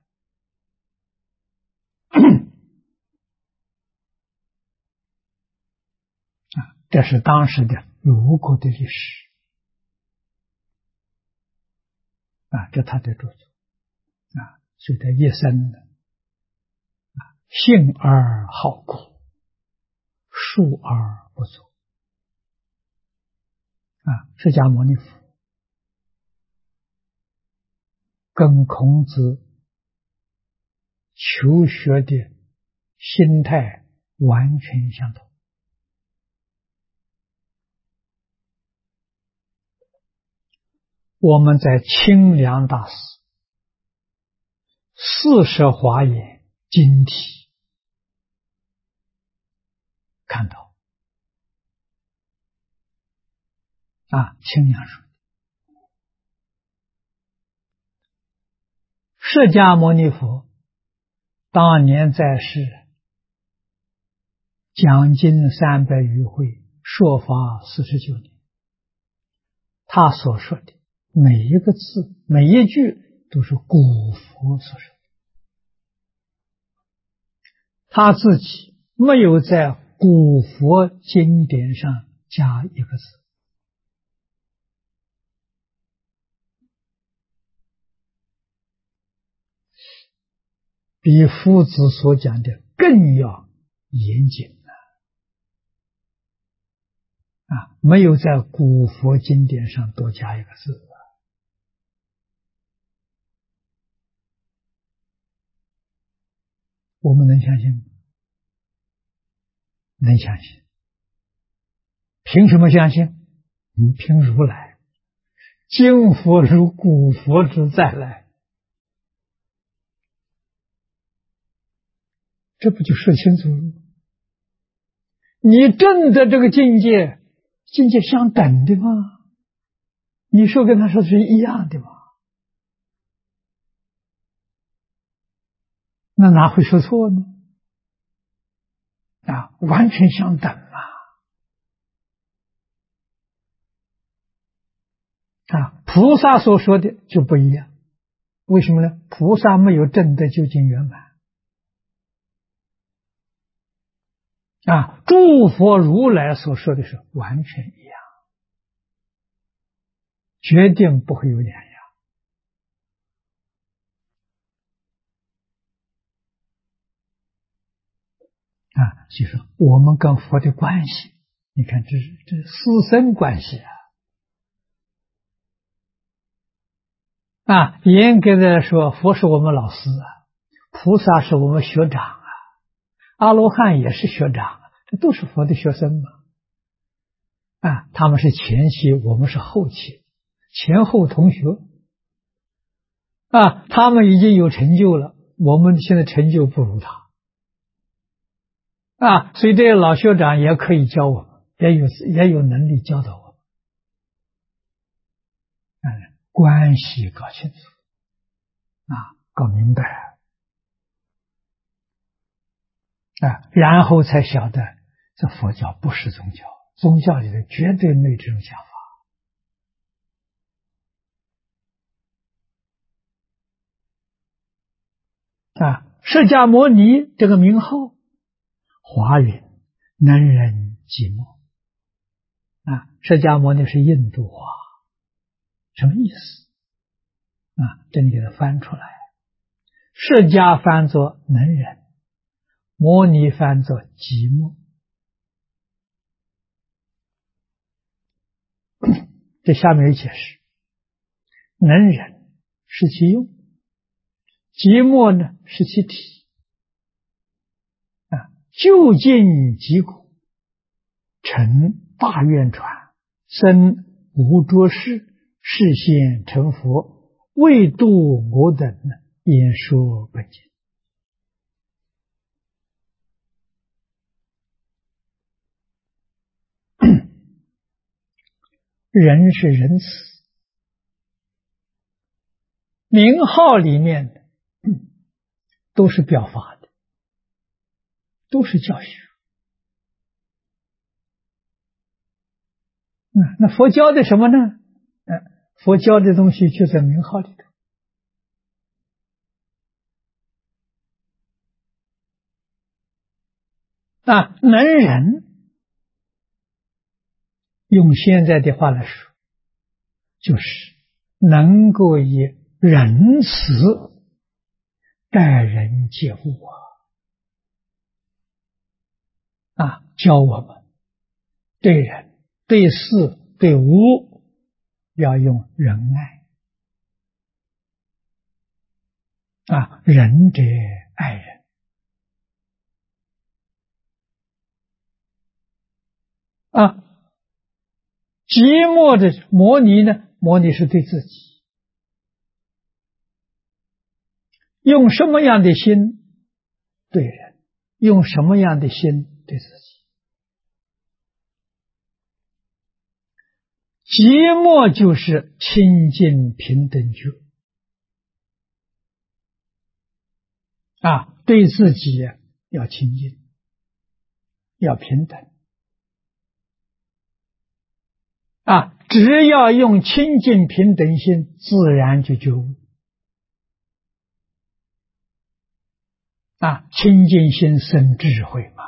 这是当时的鲁国的历史。这他的著作。所以他一生呢，幸而好古，述而不作。释迦牟尼佛跟孔子求学的心态完全相同。我们在清凉大师40华严经题看到清凉说，释迦牟尼佛当年在世讲经300余会，说法49年，他所说的每一个字每一句都是古佛所说的，他自己没有在古佛经典上加一个字。比夫子所讲的更要严谨没有在古佛经典上多加一个字。我们能相信吗？能相信。凭什么相信？凭如来，今佛如古佛之再来，这不就说清楚了吗？你证的这个境界相等的吗？你说跟他说是一样的吗？那哪会说错呢？完全相等菩萨所说的就不一样。为什么呢？菩萨没有证得究竟圆满诸佛如来所说的是完全一样，决定不会有两样所以说我们跟佛的关系，你看这是师生关系严格的说，佛是我们老师菩萨是我们学长阿罗汉也是学长这都是佛的学生嘛他们是前期，我们是后期，前后同学他们已经有成就了，我们现在成就不如他所以这些老学长也可以教我们，也有能力教导我们关系搞清楚搞明白然后才晓得这佛教不是宗教，宗教里头绝对没有这种想法释迦牟尼这个名号华云能人寂寞释迦牟尼是印度话，什么意思这里给它翻出来，释迦翻作能人， 摩尼翻作寂寞。这下面有解释：能忍是其用，寂寞呢是其体。究竟极苦，成大愿船，生无着事，示现成佛，为度我等呢，演说本经。人是仁慈，名号里面都是表法的，都是教学。那佛教的什么呢？佛教的东西就在名号里头。能忍，用现在的话来说，就是能够以仁慈待人接物教我们对人、对事、对物要用仁爱。仁者爱人。寂寞的摩尼呢？摩尼是对自己，用什么样的心对人，用什么样的心对自己。寂寞就是清净平等觉对自己要清净，要平等只要用清净平等心，自然就觉悟清净心生智慧嘛。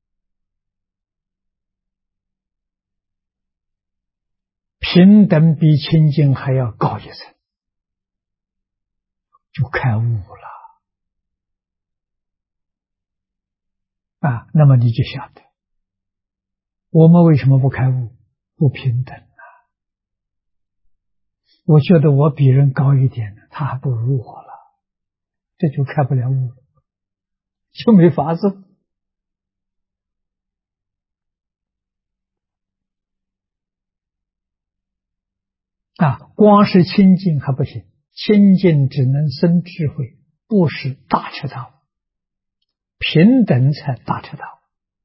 平等比清净还要高一层，就开悟了那么你就晓得我们为什么不开悟？不平等我觉得我比人高一点呢，他还不如我了，这就开不了悟了，就没法子光是清净还不行，清净只能生智慧，不是大彻大悟，平等才大彻大悟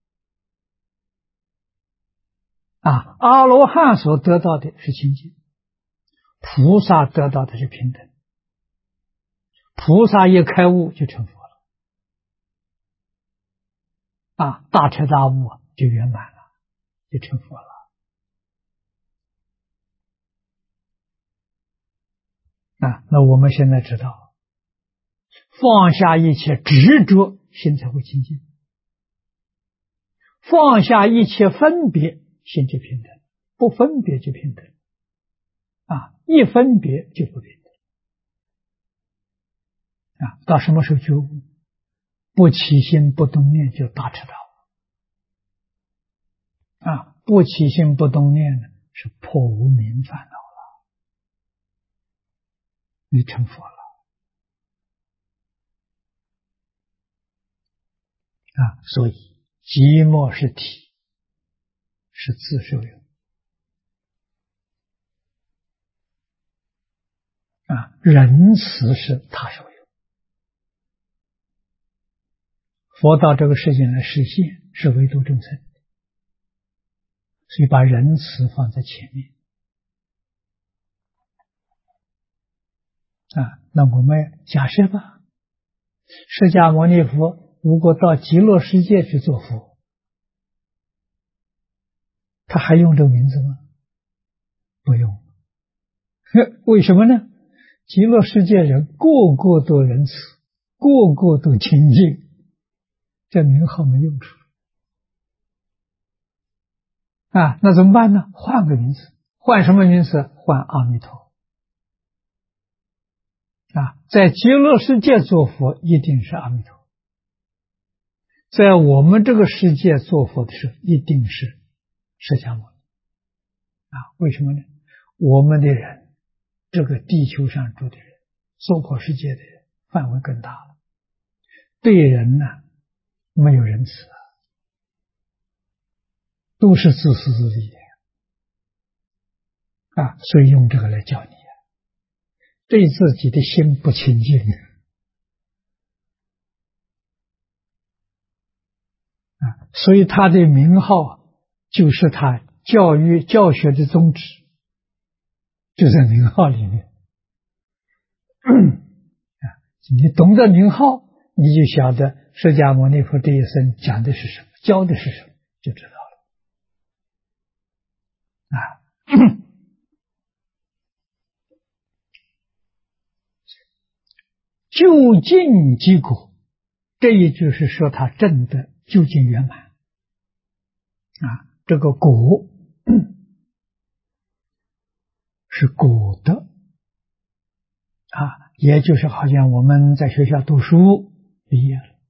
阿罗汉所得到的是清净，菩萨得到的是平等，菩萨一开悟就成佛了大彻大悟就圆满了，就成佛了那我们现在知道，放下一切执着，心才会清净；放下一切分别，心就平等；不分别就平等一分别就不平等到什么时候觉悟？不起心不动念就大彻大悟不起心不动念呢，是破无明烦恼了，你成佛了所以寂寞是体，是自受用仁慈是他受用。佛到这个世界来实现，是唯度众生，所以把仁慈放在前面那我们假设吧，释迦牟尼佛如果到极乐世界去做佛，他还用这个名字吗？不用。为什么呢？极乐世界人个个都仁慈，个个都清净，这名号没用处那怎么办呢？换个名字。换什么名字？换阿弥陀在极乐世界做佛一定是阿弥陀， 在我们这个世界做佛的时候，一定是释迦牟尼为什么呢？我们的人，这个地球上住的人，娑婆世界的人，范围更大了，对人呢没有仁慈都是自私自利所以用这个来教你对自己的心不清净所以他的名号就是他教学的宗旨，就在名号里面你懂得名号，你就晓得释迦牟尼佛这一生讲的是什么，教的是什么，就知道了究竟即果，这也就是说他证的究竟圆满这个果是果德也就是好像我们在学校读书毕业了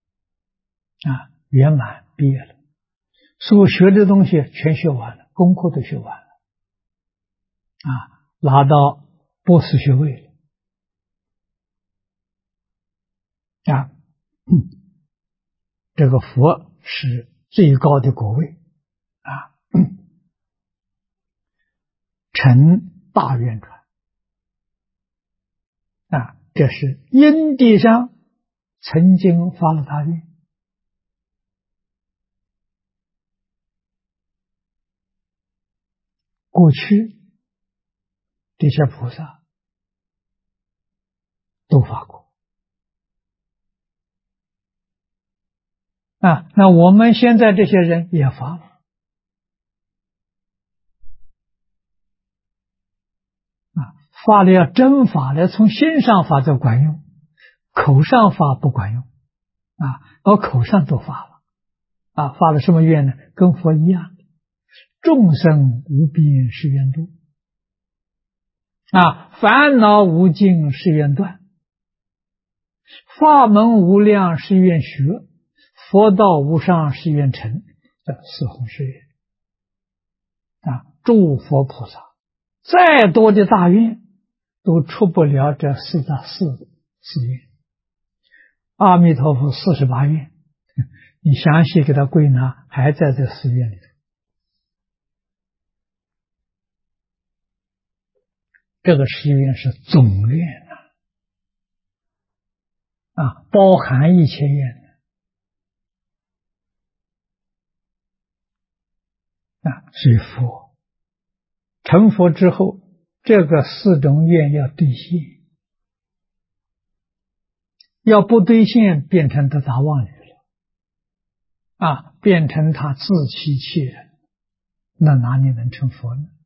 圆满毕业了，所学的东西全学完了，功课都学完了拿到博士学位了这个佛是最高的果位成大愿传这是因地上曾经发了大愿，过去这些菩萨都发过那我们现在这些人也发了发了要真发了，从心上发才管用，口上发不管用而口上都发了发了什么愿呢？跟佛一样，众生无边誓愿度烦恼无尽誓愿断，法门无量誓愿学，佛道无上誓愿成，这四弘誓愿诸佛菩萨再多的大愿都出不了这四愿。阿弥陀佛48愿，你详细给他归纳，还在这4愿里头。这个誓愿是总愿包含一切愿所以佛成佛之后，这个4种愿要兑现，要不兑现变成得大妄语了变成他自欺欺人，那哪里能成佛呢？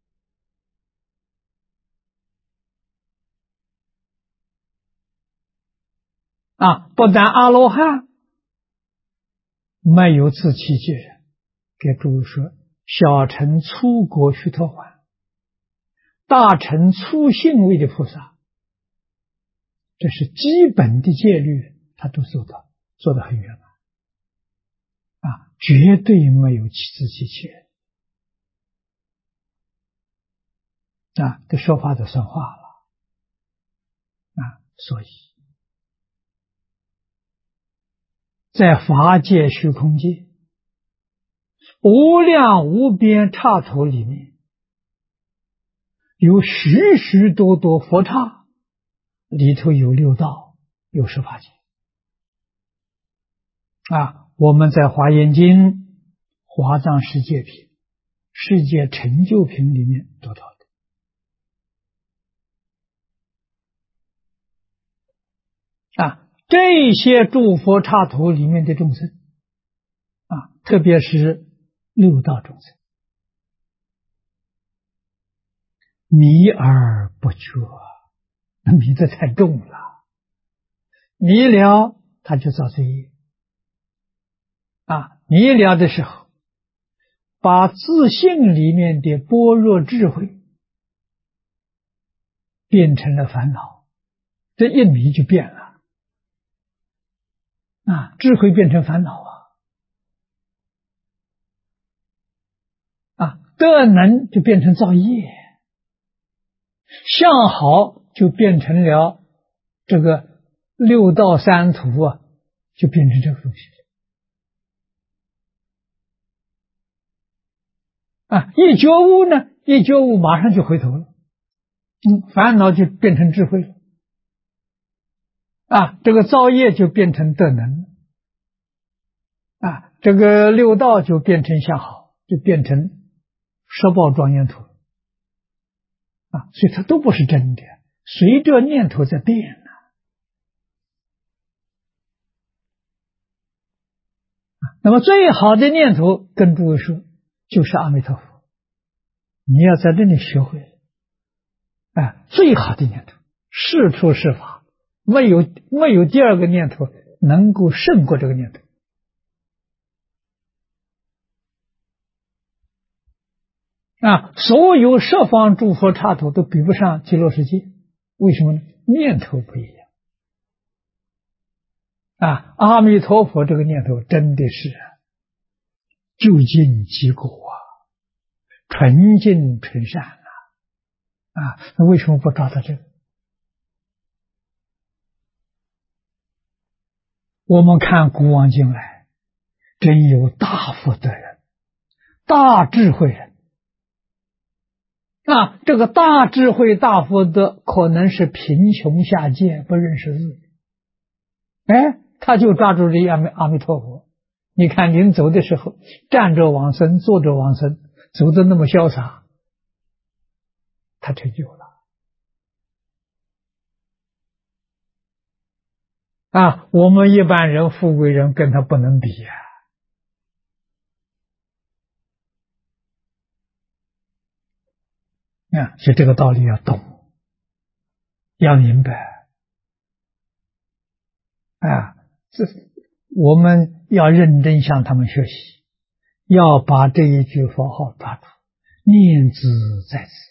不但阿罗汉没有自欺欺人，给诸位说，小乘粗果须陀洹，大乘粗信位的菩萨，这是基本的戒律他都做到，做得很圆满绝对没有自欺欺人这说话就算话了所以在法界虚空界无量无边刹土里面，有许许多多佛刹，里头有六道，有18界我们在华严经华藏世界品世界成就品里面读到的这些诸佛刹土里面的众生特别是六道众生，迷而不觉，迷得太重了，迷了他就造罪业迷了的时候，把自性里面的般若智慧变成了烦恼，这一迷就变了智慧变成烦恼德能就变成造业，相好就变成了这个六道三途就变成这个东西一觉悟呢，一觉悟马上就回头了，烦恼就变成智慧了这个造业就变成德能这个六道就变成相好，就变成十报庄严土所以它都不是真的，随着念头在变那么最好的念头跟诸位说就是阿弥陀佛，你要在这里学会最好的念头，是处是法，没有第二个念头能够胜过这个念头所有十方诸佛刹土都比不上极乐世界，为什么呢？念头不一样阿弥陀佛这个念头真的是究竟极果纯净纯善那为什么不找到这个？我们看古往今来，真有大福德人，大智慧人这个大智慧大福德可能是贫穷下贱，不认识字，他就抓住这阿弥陀佛。你看您走的时候，站着往生，坐着往生，走得那么潇洒，他成就了我们一般人富贵人跟他不能比所以这个道理要懂，要明白我们要认真向他们学习，要把这一句佛号抓住，念兹在兹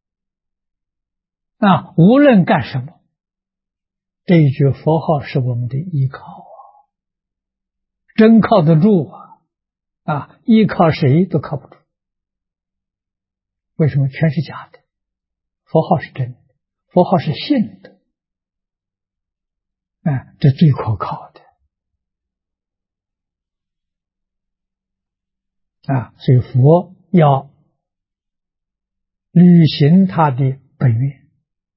无论干什么，这一句佛号是我们的依靠真靠得住依靠谁都靠不住。为什么？全是假的，佛号是真的，佛号是信的这最可靠的所以佛要履行他的本愿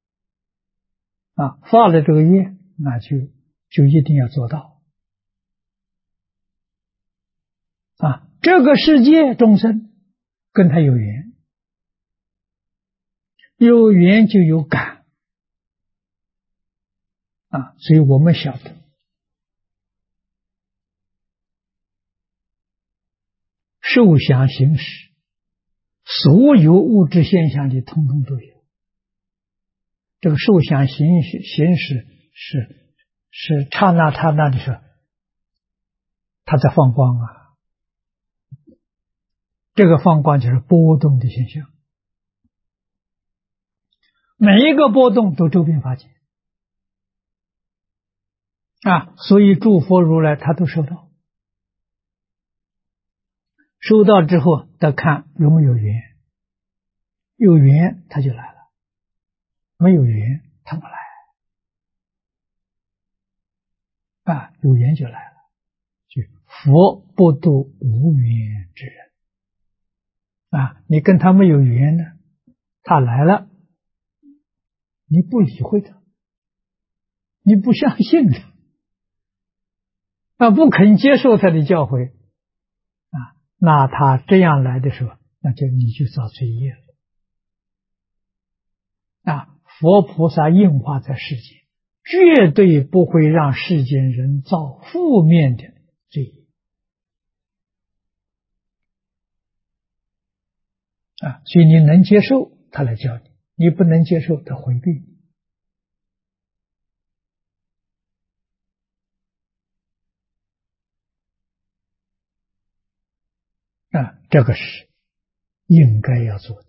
发了这个愿，那就一定要做到这个世界众生跟他有缘，有缘就有感所以我们晓得受想行识，所有物质现象里通通都有。这个受想行识是刹那刹那的时候，它在放光这个放光就是波动的现象，每一个波动都周边发起所以诸佛如来他都收到，收到之后得看有没有缘，有缘他就来了，没有缘他不来有缘就来了，就佛不度无缘之人你跟他没有缘呢，他来了你不理会他，你不相信他不肯接受他的教诲那他这样来的时候，那就你就造罪业了佛菩萨应化在世间，绝对不会让世间人造负面的罪业所以你能接受他来教你，你不能接受他回避你这个是应该要做的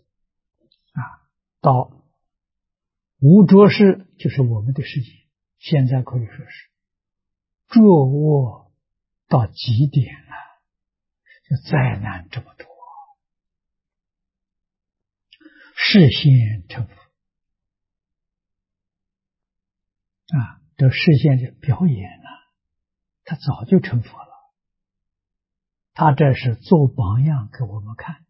到无着世就是我们的世界，现在可以说是坐卧到极点了，就灾难这么多，事先成佛啊！这事先就表演了，他早就成佛了，他这是做榜样给我们看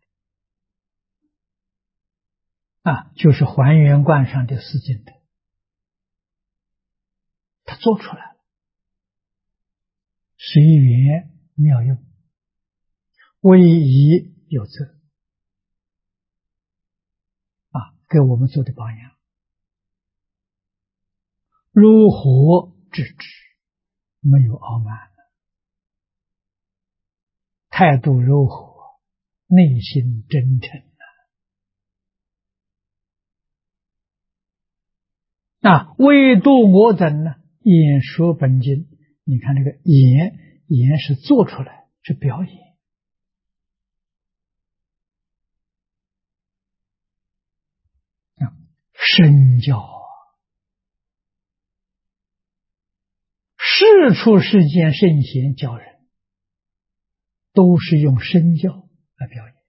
啊，就是还原观上的四净土，他做出来了，随缘妙用，为宜有则啊，给我们做的榜样，如火制止，没有傲慢，态度柔和，内心真诚啊！为度我等呢，演说本经，你看这个演是做出来，是表演啊，身教世出世间圣贤教人，都是用身教来表演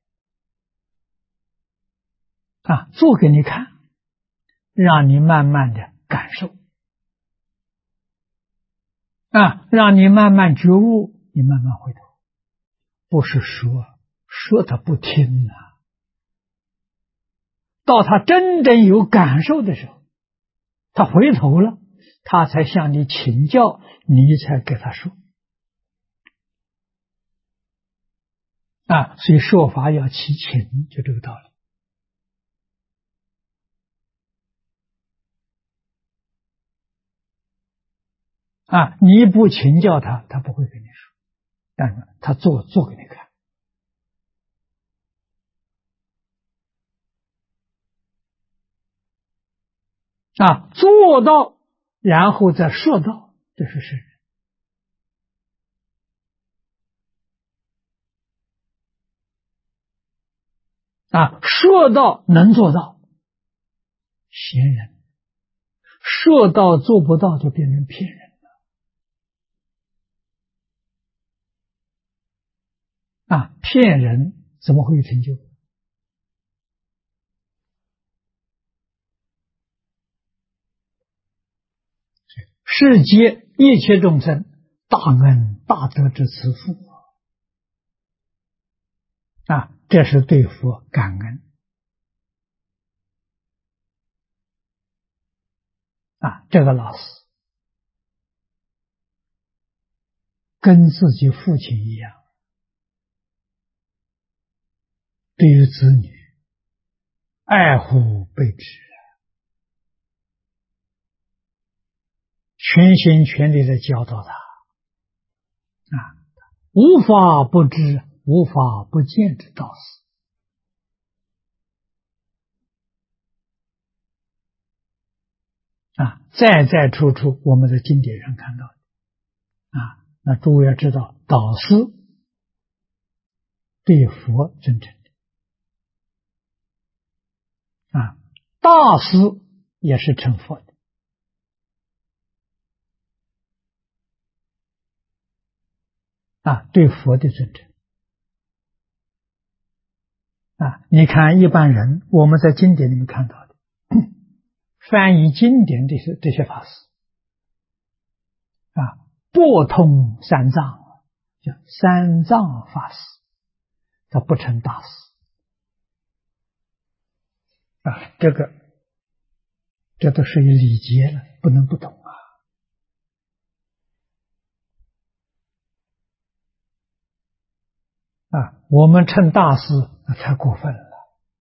啊，做给你看，让你慢慢的感受啊，让你慢慢觉悟，你慢慢回头，不是说他不听啊，到他真正有感受的时候，他回头了，他才向你请教，你才给他说啊，所以说法要齐请，就这个道理啊！你不请教他，他不会跟你说，但是他做给你看啊，做到然后再说到，这是圣人啊，说到能做到，贤人；说到做不到，就变成骗人啊！骗人怎么会有成就？是皆一切众生大恩大德之慈父啊！这是对佛感恩啊！这个老师跟自己父亲一样，对于子女爱护备至，全心全力的教导他啊，无法不知，无法不见之道是啊，在处处我们在经典上看到啊，那诸位要知道，导师对佛真诚的啊，大师也是成佛的啊，对佛的尊称啊。你看一般人，我们在经典里面看到的翻译经典这些法师啊，博通三藏，叫三藏法师，他不成大师啊，这都属于礼节了，不能不懂啊！我们称大师那太过分了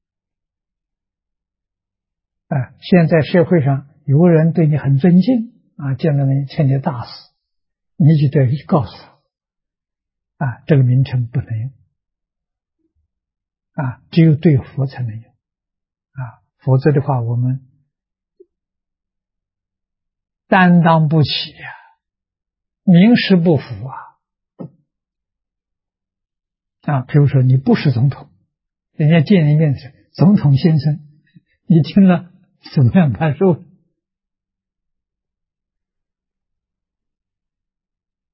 啊！现在社会上有个人对你很尊敬啊，见到你称你大师，你就得告诉他啊，这个名称不能用啊，只有对佛才能用啊，否则的话我们担当不起呀，名实不符啊！比如说你不是总统，人家见你面是总统先生，你听了怎么样感受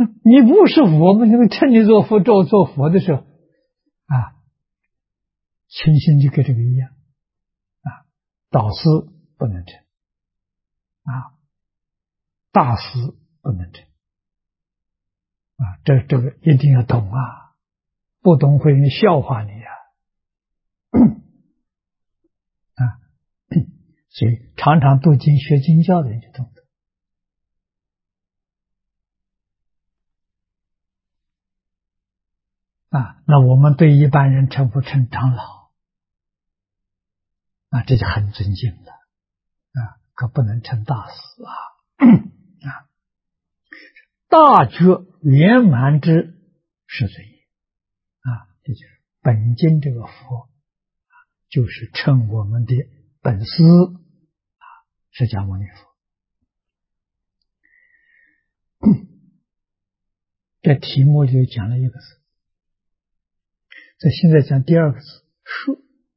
你不是我们那个趁你做佛做佛的时候啊，清心就跟这个一样啊，导师不能成啊，大师不能成啊，这个一定要懂啊，不懂会人笑话你啊。啊，所以常常读经学经教的人就懂得。啊，那我们对一般人称不称长老？啊，这就很尊敬了。啊，可不能称大师啊。啊，大觉圆满之是尊也。啊，这就是本经这个佛，就是称我们的本师啊，释迦牟尼佛。这题目里讲了一个字，这现在讲第二个字，摄。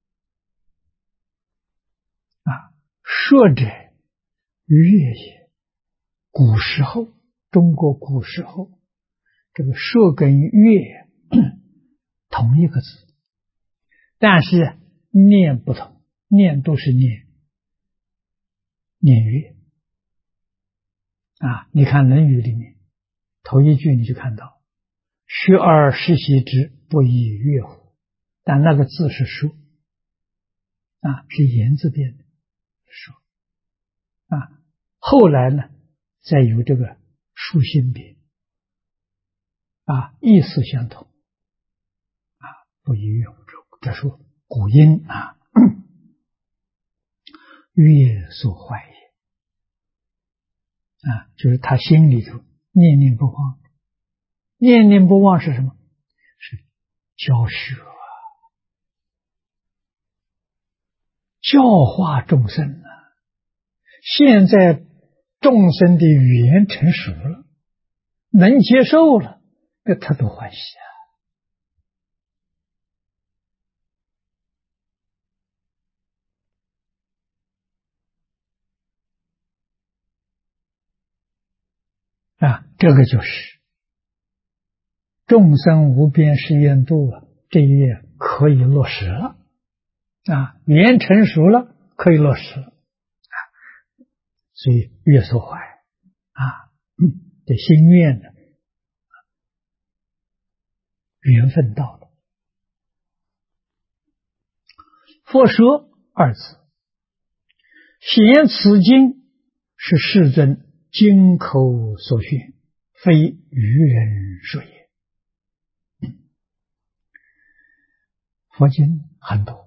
啊，摄者乐也。古时候，中国古时候，这个摄跟乐同一个字，但是念不同，念都是念乐。啊，你看《论语》里面头一句你就看到“学而时习之，不亦乐乎”，但那个字是摄啊，是言字边的摄啊。后来呢，再有这个竖心边啊，意思相同啊，不亦乐乎。这是古音啊，乐所怀也啊，就是他心里头念念不忘。念念不忘是什么？是教学啊，教化众生啊。现在众生的语言成熟了，能接受了，那他都欢喜啊！啊，这个就是众生无边誓愿度啊，这一页可以落实了啊，语言成熟了，可以落实了啊，所以乐所怀啊，这心愿呢，缘分到了。佛说二字，显此经是世尊经口所宣，非愚人说也。佛经很多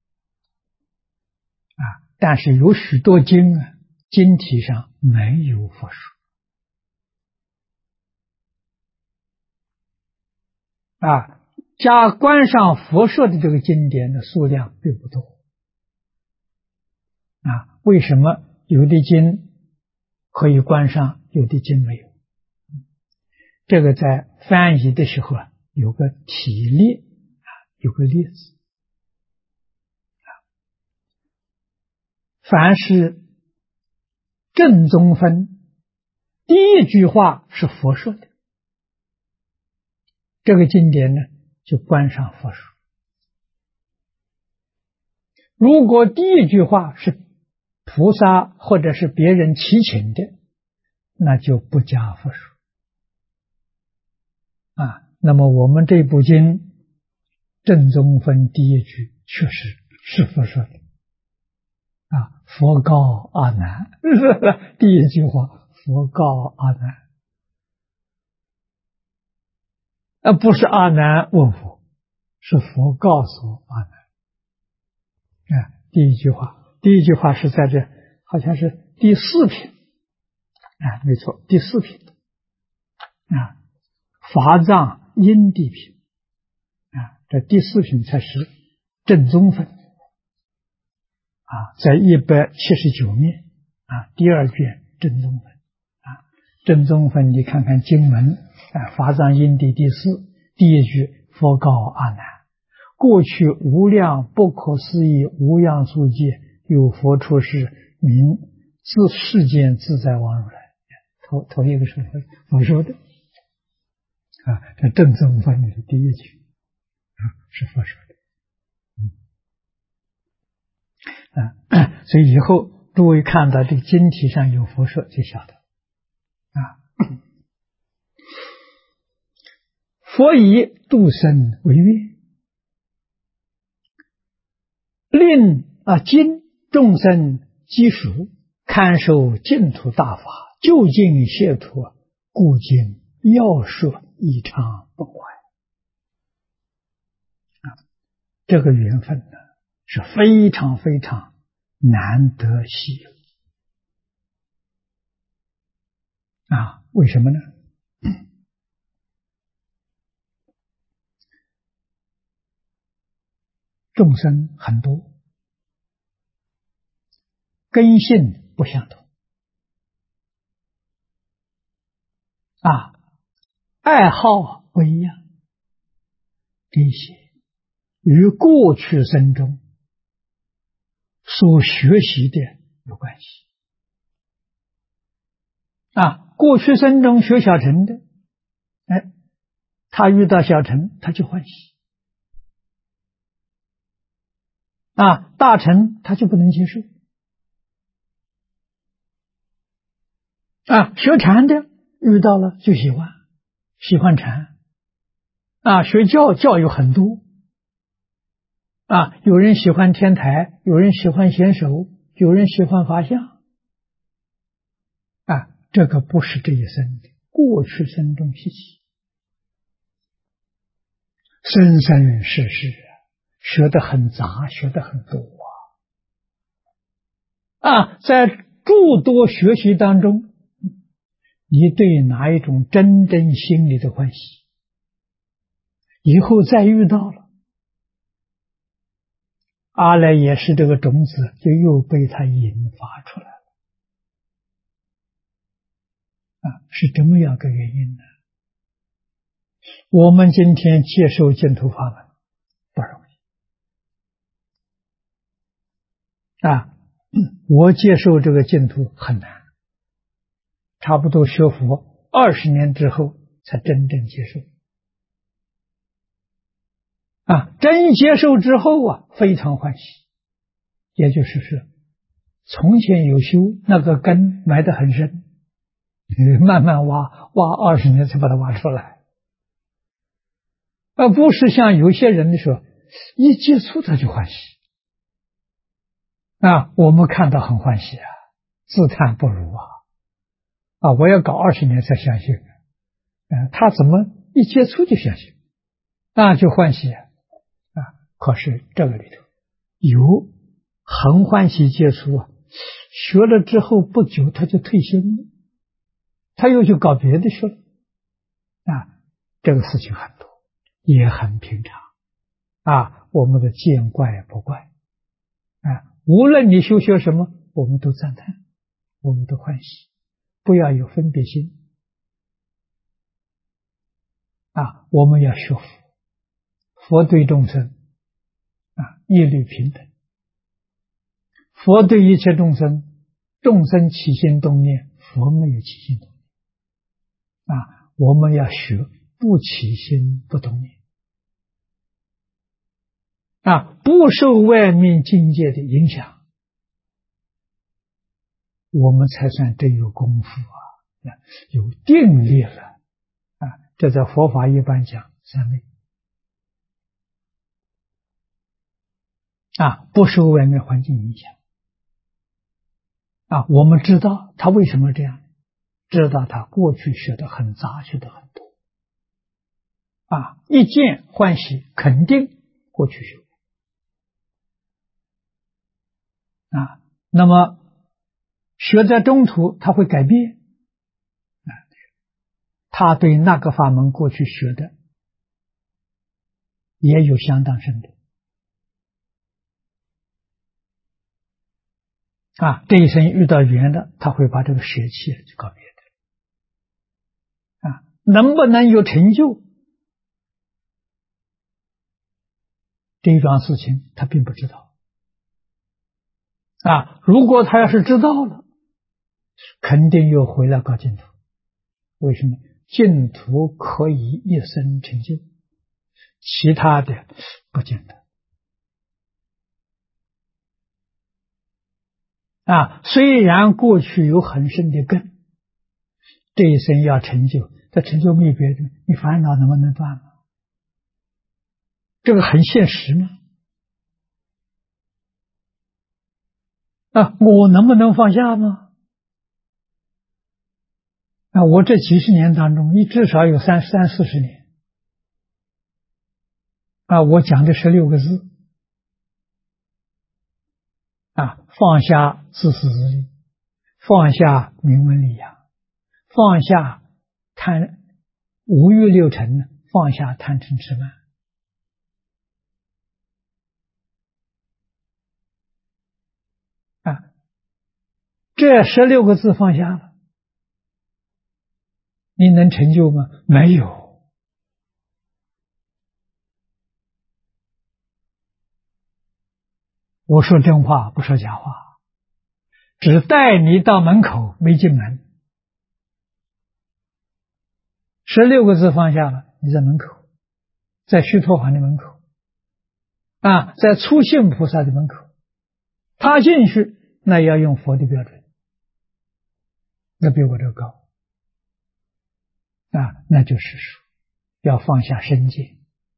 啊，但是有许多经啊，经体上没有佛说啊。加观上佛说的这个经典的数量并不多啊。为什么有的经可以观上，有的经没有？这个在翻译的时候啊，有个体例啊，有个例子啊。凡是正宗分，第一句话是佛说的，这个经典呢就观上佛说。如果第一句话是菩萨或者是别人祈请的，那就不加佛说啊。那么我们这部经正宗分第一句确实是佛说的啊，佛告阿难，第一句话佛告阿难不是阿难问佛，是佛告诉阿难啊。第一句话是在这，好像是第四品啊，没错，第四品啊，法藏因地品啊，这第四品才是正宗分啊，在179面啊，第二卷正宗分啊，正宗分你看看经文啊，法藏因地第四，第一句佛告阿难，过去无量不可思议无量数界有佛出世名自世间自在王如来，头一个是佛说的这正宗分里的第一句是佛说的。所以以后诸位看到这个经题上有佛说，就晓得佛以度生为愿，令今众生积熟，堪受净土大法，究竟解脱，故今要说异常不坏。这个缘分呢，是非常非常难得稀有为什么呢？众生很多，根性不相同爱好不一样，这些与过去生中所学习的有关系过去生中学小乘的，他遇到小乘他就欢喜大乘他就不能接受学禅的遇到了就喜欢禅学教有很多有人喜欢天台，有人喜欢显手，有人喜欢法相这个不是这一生的，过去生中习气，生生世世学得很杂，学得很多在诸多学习当中，你对哪一种真正心里的欢喜，以后再遇到了，阿赖耶识这个种子就又被他引发出来了是这么样个原因呢？我们今天接受净土法门不容易我接受这个净土很难，差不多学佛20年之后才真正接受真接受之后非常欢喜，也就是说从前有修，那个根埋得很深，慢慢挖20年才把它挖出来不是像有些人说一接触他就欢喜我们看到很欢喜自叹不如我要搞20年才相信他怎么一接触就相信就欢喜可是这个里头有很欢喜接触学了之后不久他就退心了，他又去搞别的去了这个事情很多，也很平常我们的见怪不怪无论你修学什么，我们都赞叹，我们都欢喜，不要有分别心我们要学佛，佛对众生一律平等，佛对一切众生，众生起心动念，佛没有起心动念我们要学不起心不动念不受外面境界的影响，我们才算真有功夫有定力了这在佛法一般讲三昧不受外面环境影响我们知道他为什么这样，知道他过去学得很杂，学得很多一见欢喜，肯定过去学那么学在中途他会改变他对那个法门过去学的也有相当深度这一生遇到缘的，他会把这个舍弃了，去搞别的能不能有成就，这一桩事情他并不知道如果他要是知道了，肯定又回来搞净土。为什么？ 净土可以一生成就，其他的不见得。虽然过去有很深的根，这一生要成就，这成就没别的，你烦恼能不能断吗？这个很现实吗？我能不能放下吗？我这几十年当中，你至少有三四十年，我讲的16个字，放下自私自利，放下名闻利养，放下五欲六尘，放下贪嗔痴慢。这16个字放下了，你能成就吗？没有。我说真话，不说假话，只带你到门口，没进门。16个字放下了，你在门口，在须陀洹的门口，在初信菩萨的门口，他进去，那要用佛的标准，那比我这高。那就是说，要放下身见，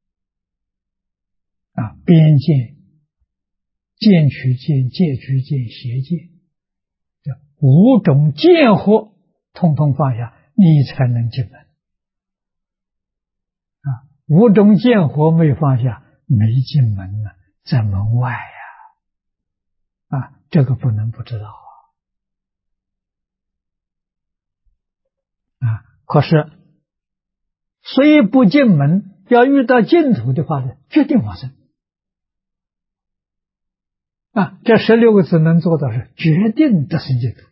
边见、见取见、戒取见、邪见，这5种见惑，通通放下，你才能进门。5种见惑没放下，没进门呢，在门外呀。这个不能不知道可是虽不进门，要遇到净土的话呢，决定往生。这16个字能做到是决定得生净土。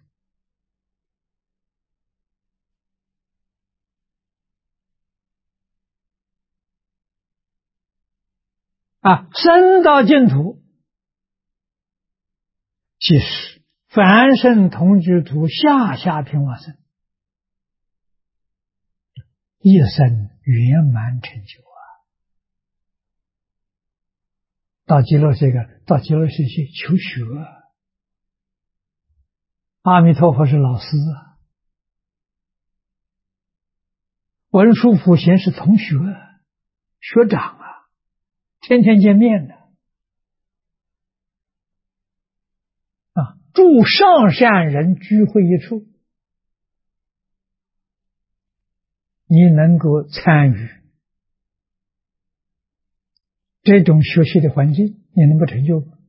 生到净土，即是凡圣同居土下品往生，一生圆满成就到极乐世界去求学阿弥陀佛是老师文殊普贤是同学学长天天见面的诸上善人聚会一处，你能够参与这种学习的环境，你能够成就吗？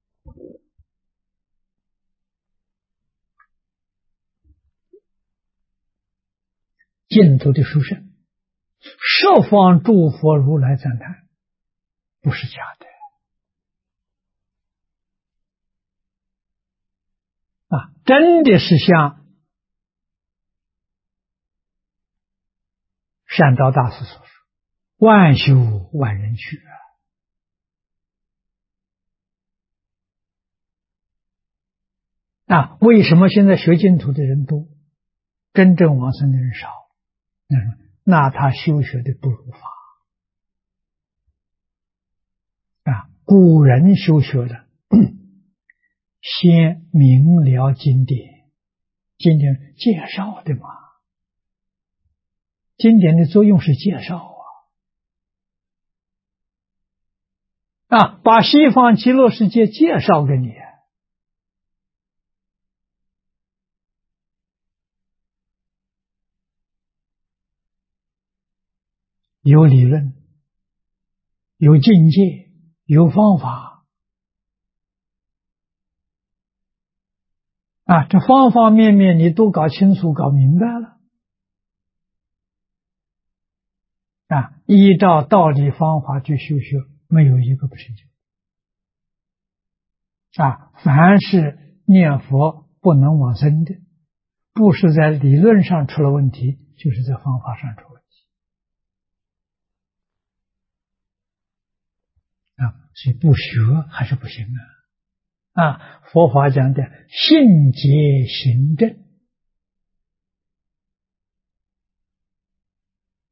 净土的殊胜，十方诸佛如来赞叹，不是假的真的是像善导大师所说，万修万人去为什么现在学净土的人多，真正往生的人少？那他修学的不如法古人修学的先明了经典，经典介绍的嘛，经典的作用是介绍把西方极乐世界介绍给你有理论，有境界，有方法这方方面面你都搞清楚搞明白了依照道理方法去修学，没有一个不成就凡是念佛不能往生的，不是在理论上出了问题，就是在方法上出问题所以不学还是不行佛法讲的信解行证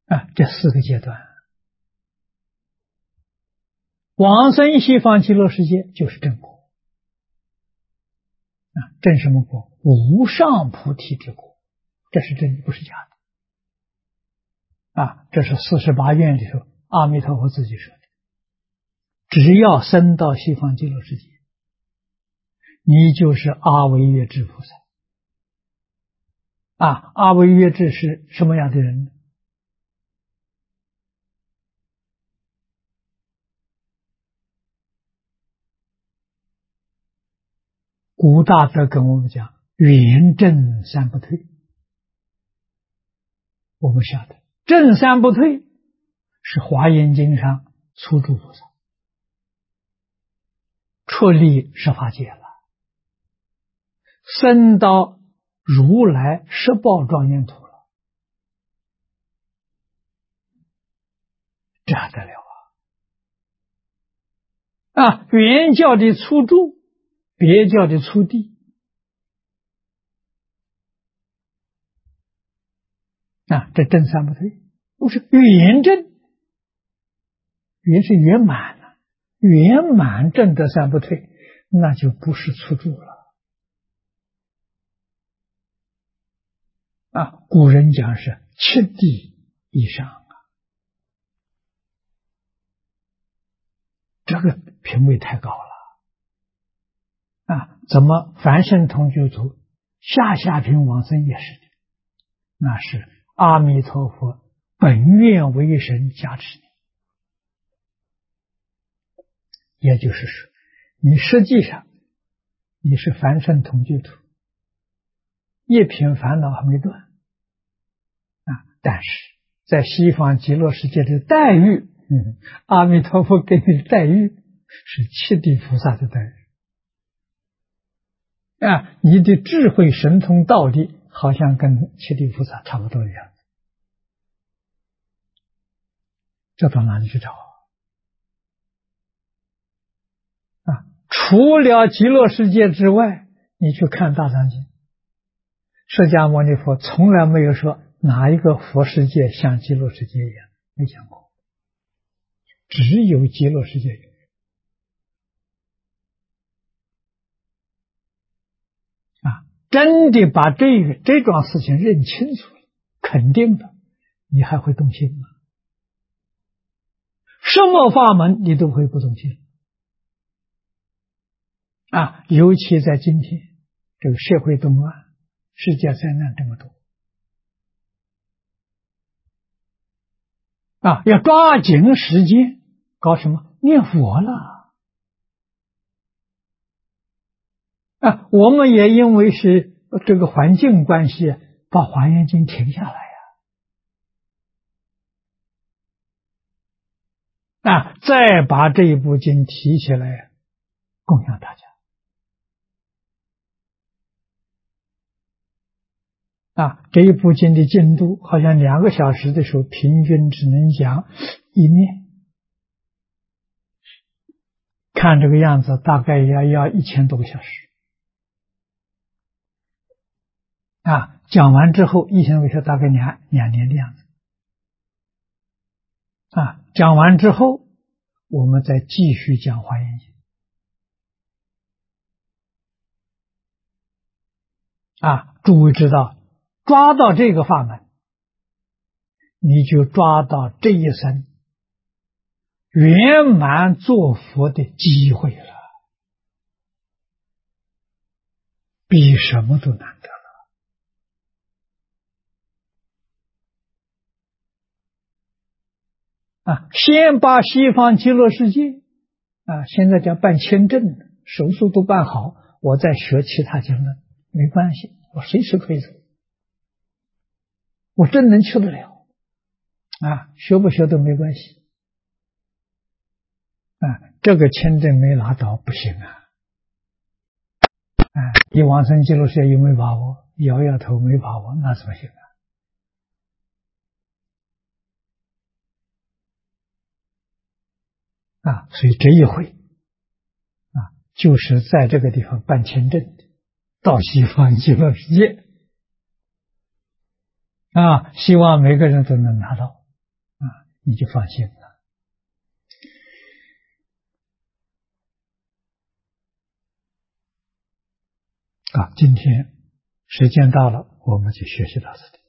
这4个阶段，往生西方极乐世界就是正果。正什么果？无上菩提之果，这是真的，不是假的。这是48愿里头阿弥陀佛自己说的，只要升到西方极乐世界，你就是阿惟越致菩萨。阿惟越致是什么样的人呢？古大德跟我们讲，圆正三不退。我们晓得正三不退是华严经上初住菩萨，出离十法界了，升到如来十报庄严土了，这还得了原教的初住，别教的初地。这正三不退，不是圆正，圆是圆满了，圆满正得三不退，那就不是初住了。古人讲是7地以上这个品位太高了怎么凡圣同居土下品往生也是的？那是阿弥陀佛本愿为神加持你，也就是说，你实际上你是凡圣同居土，一品烦恼还没断但是在西方极乐世界的待遇，阿弥陀佛给你的待遇是7地菩萨的待遇你的智慧神通道力好像跟7地菩萨差不多的样子，这到哪里去找除了极乐世界之外，你去看大藏经，释迦牟尼佛从来没有说哪一个佛世界像极乐世界一样，没讲过，只有极乐世界有。真的把这桩事情认清楚了，肯定的，你还会动心吗？什么法门你都会不动心尤其在今天这个社会动乱，世界灾难这么多要抓紧时间搞什么？念佛了我们也因为是这个环境关系，把《华严经》停下来再把这一部经提起来供养大家这一部经的进度好像2个小时的时候平均只能讲一念，看这个样子大概要1000多个小时讲完之后1000多个小时大概2年的样子讲完之后我们再继续讲华严经诸位知道抓到这个法门，你就抓到这一生圆满做佛的机会了，比什么都难得了先把西方极乐世界现在叫办签证，手续都办好，我再学其他经了，没关系，我随时可以走，我真能去得了学不学都没关系这个签证没拿到不行你往生极乐世界有没有把握？摇摇头没把握，那怎么行所以这一回就是在这个地方办签证到西方极乐世界希望每个人都能拿到你就放心了。今天时间到了，我们就学习到这里。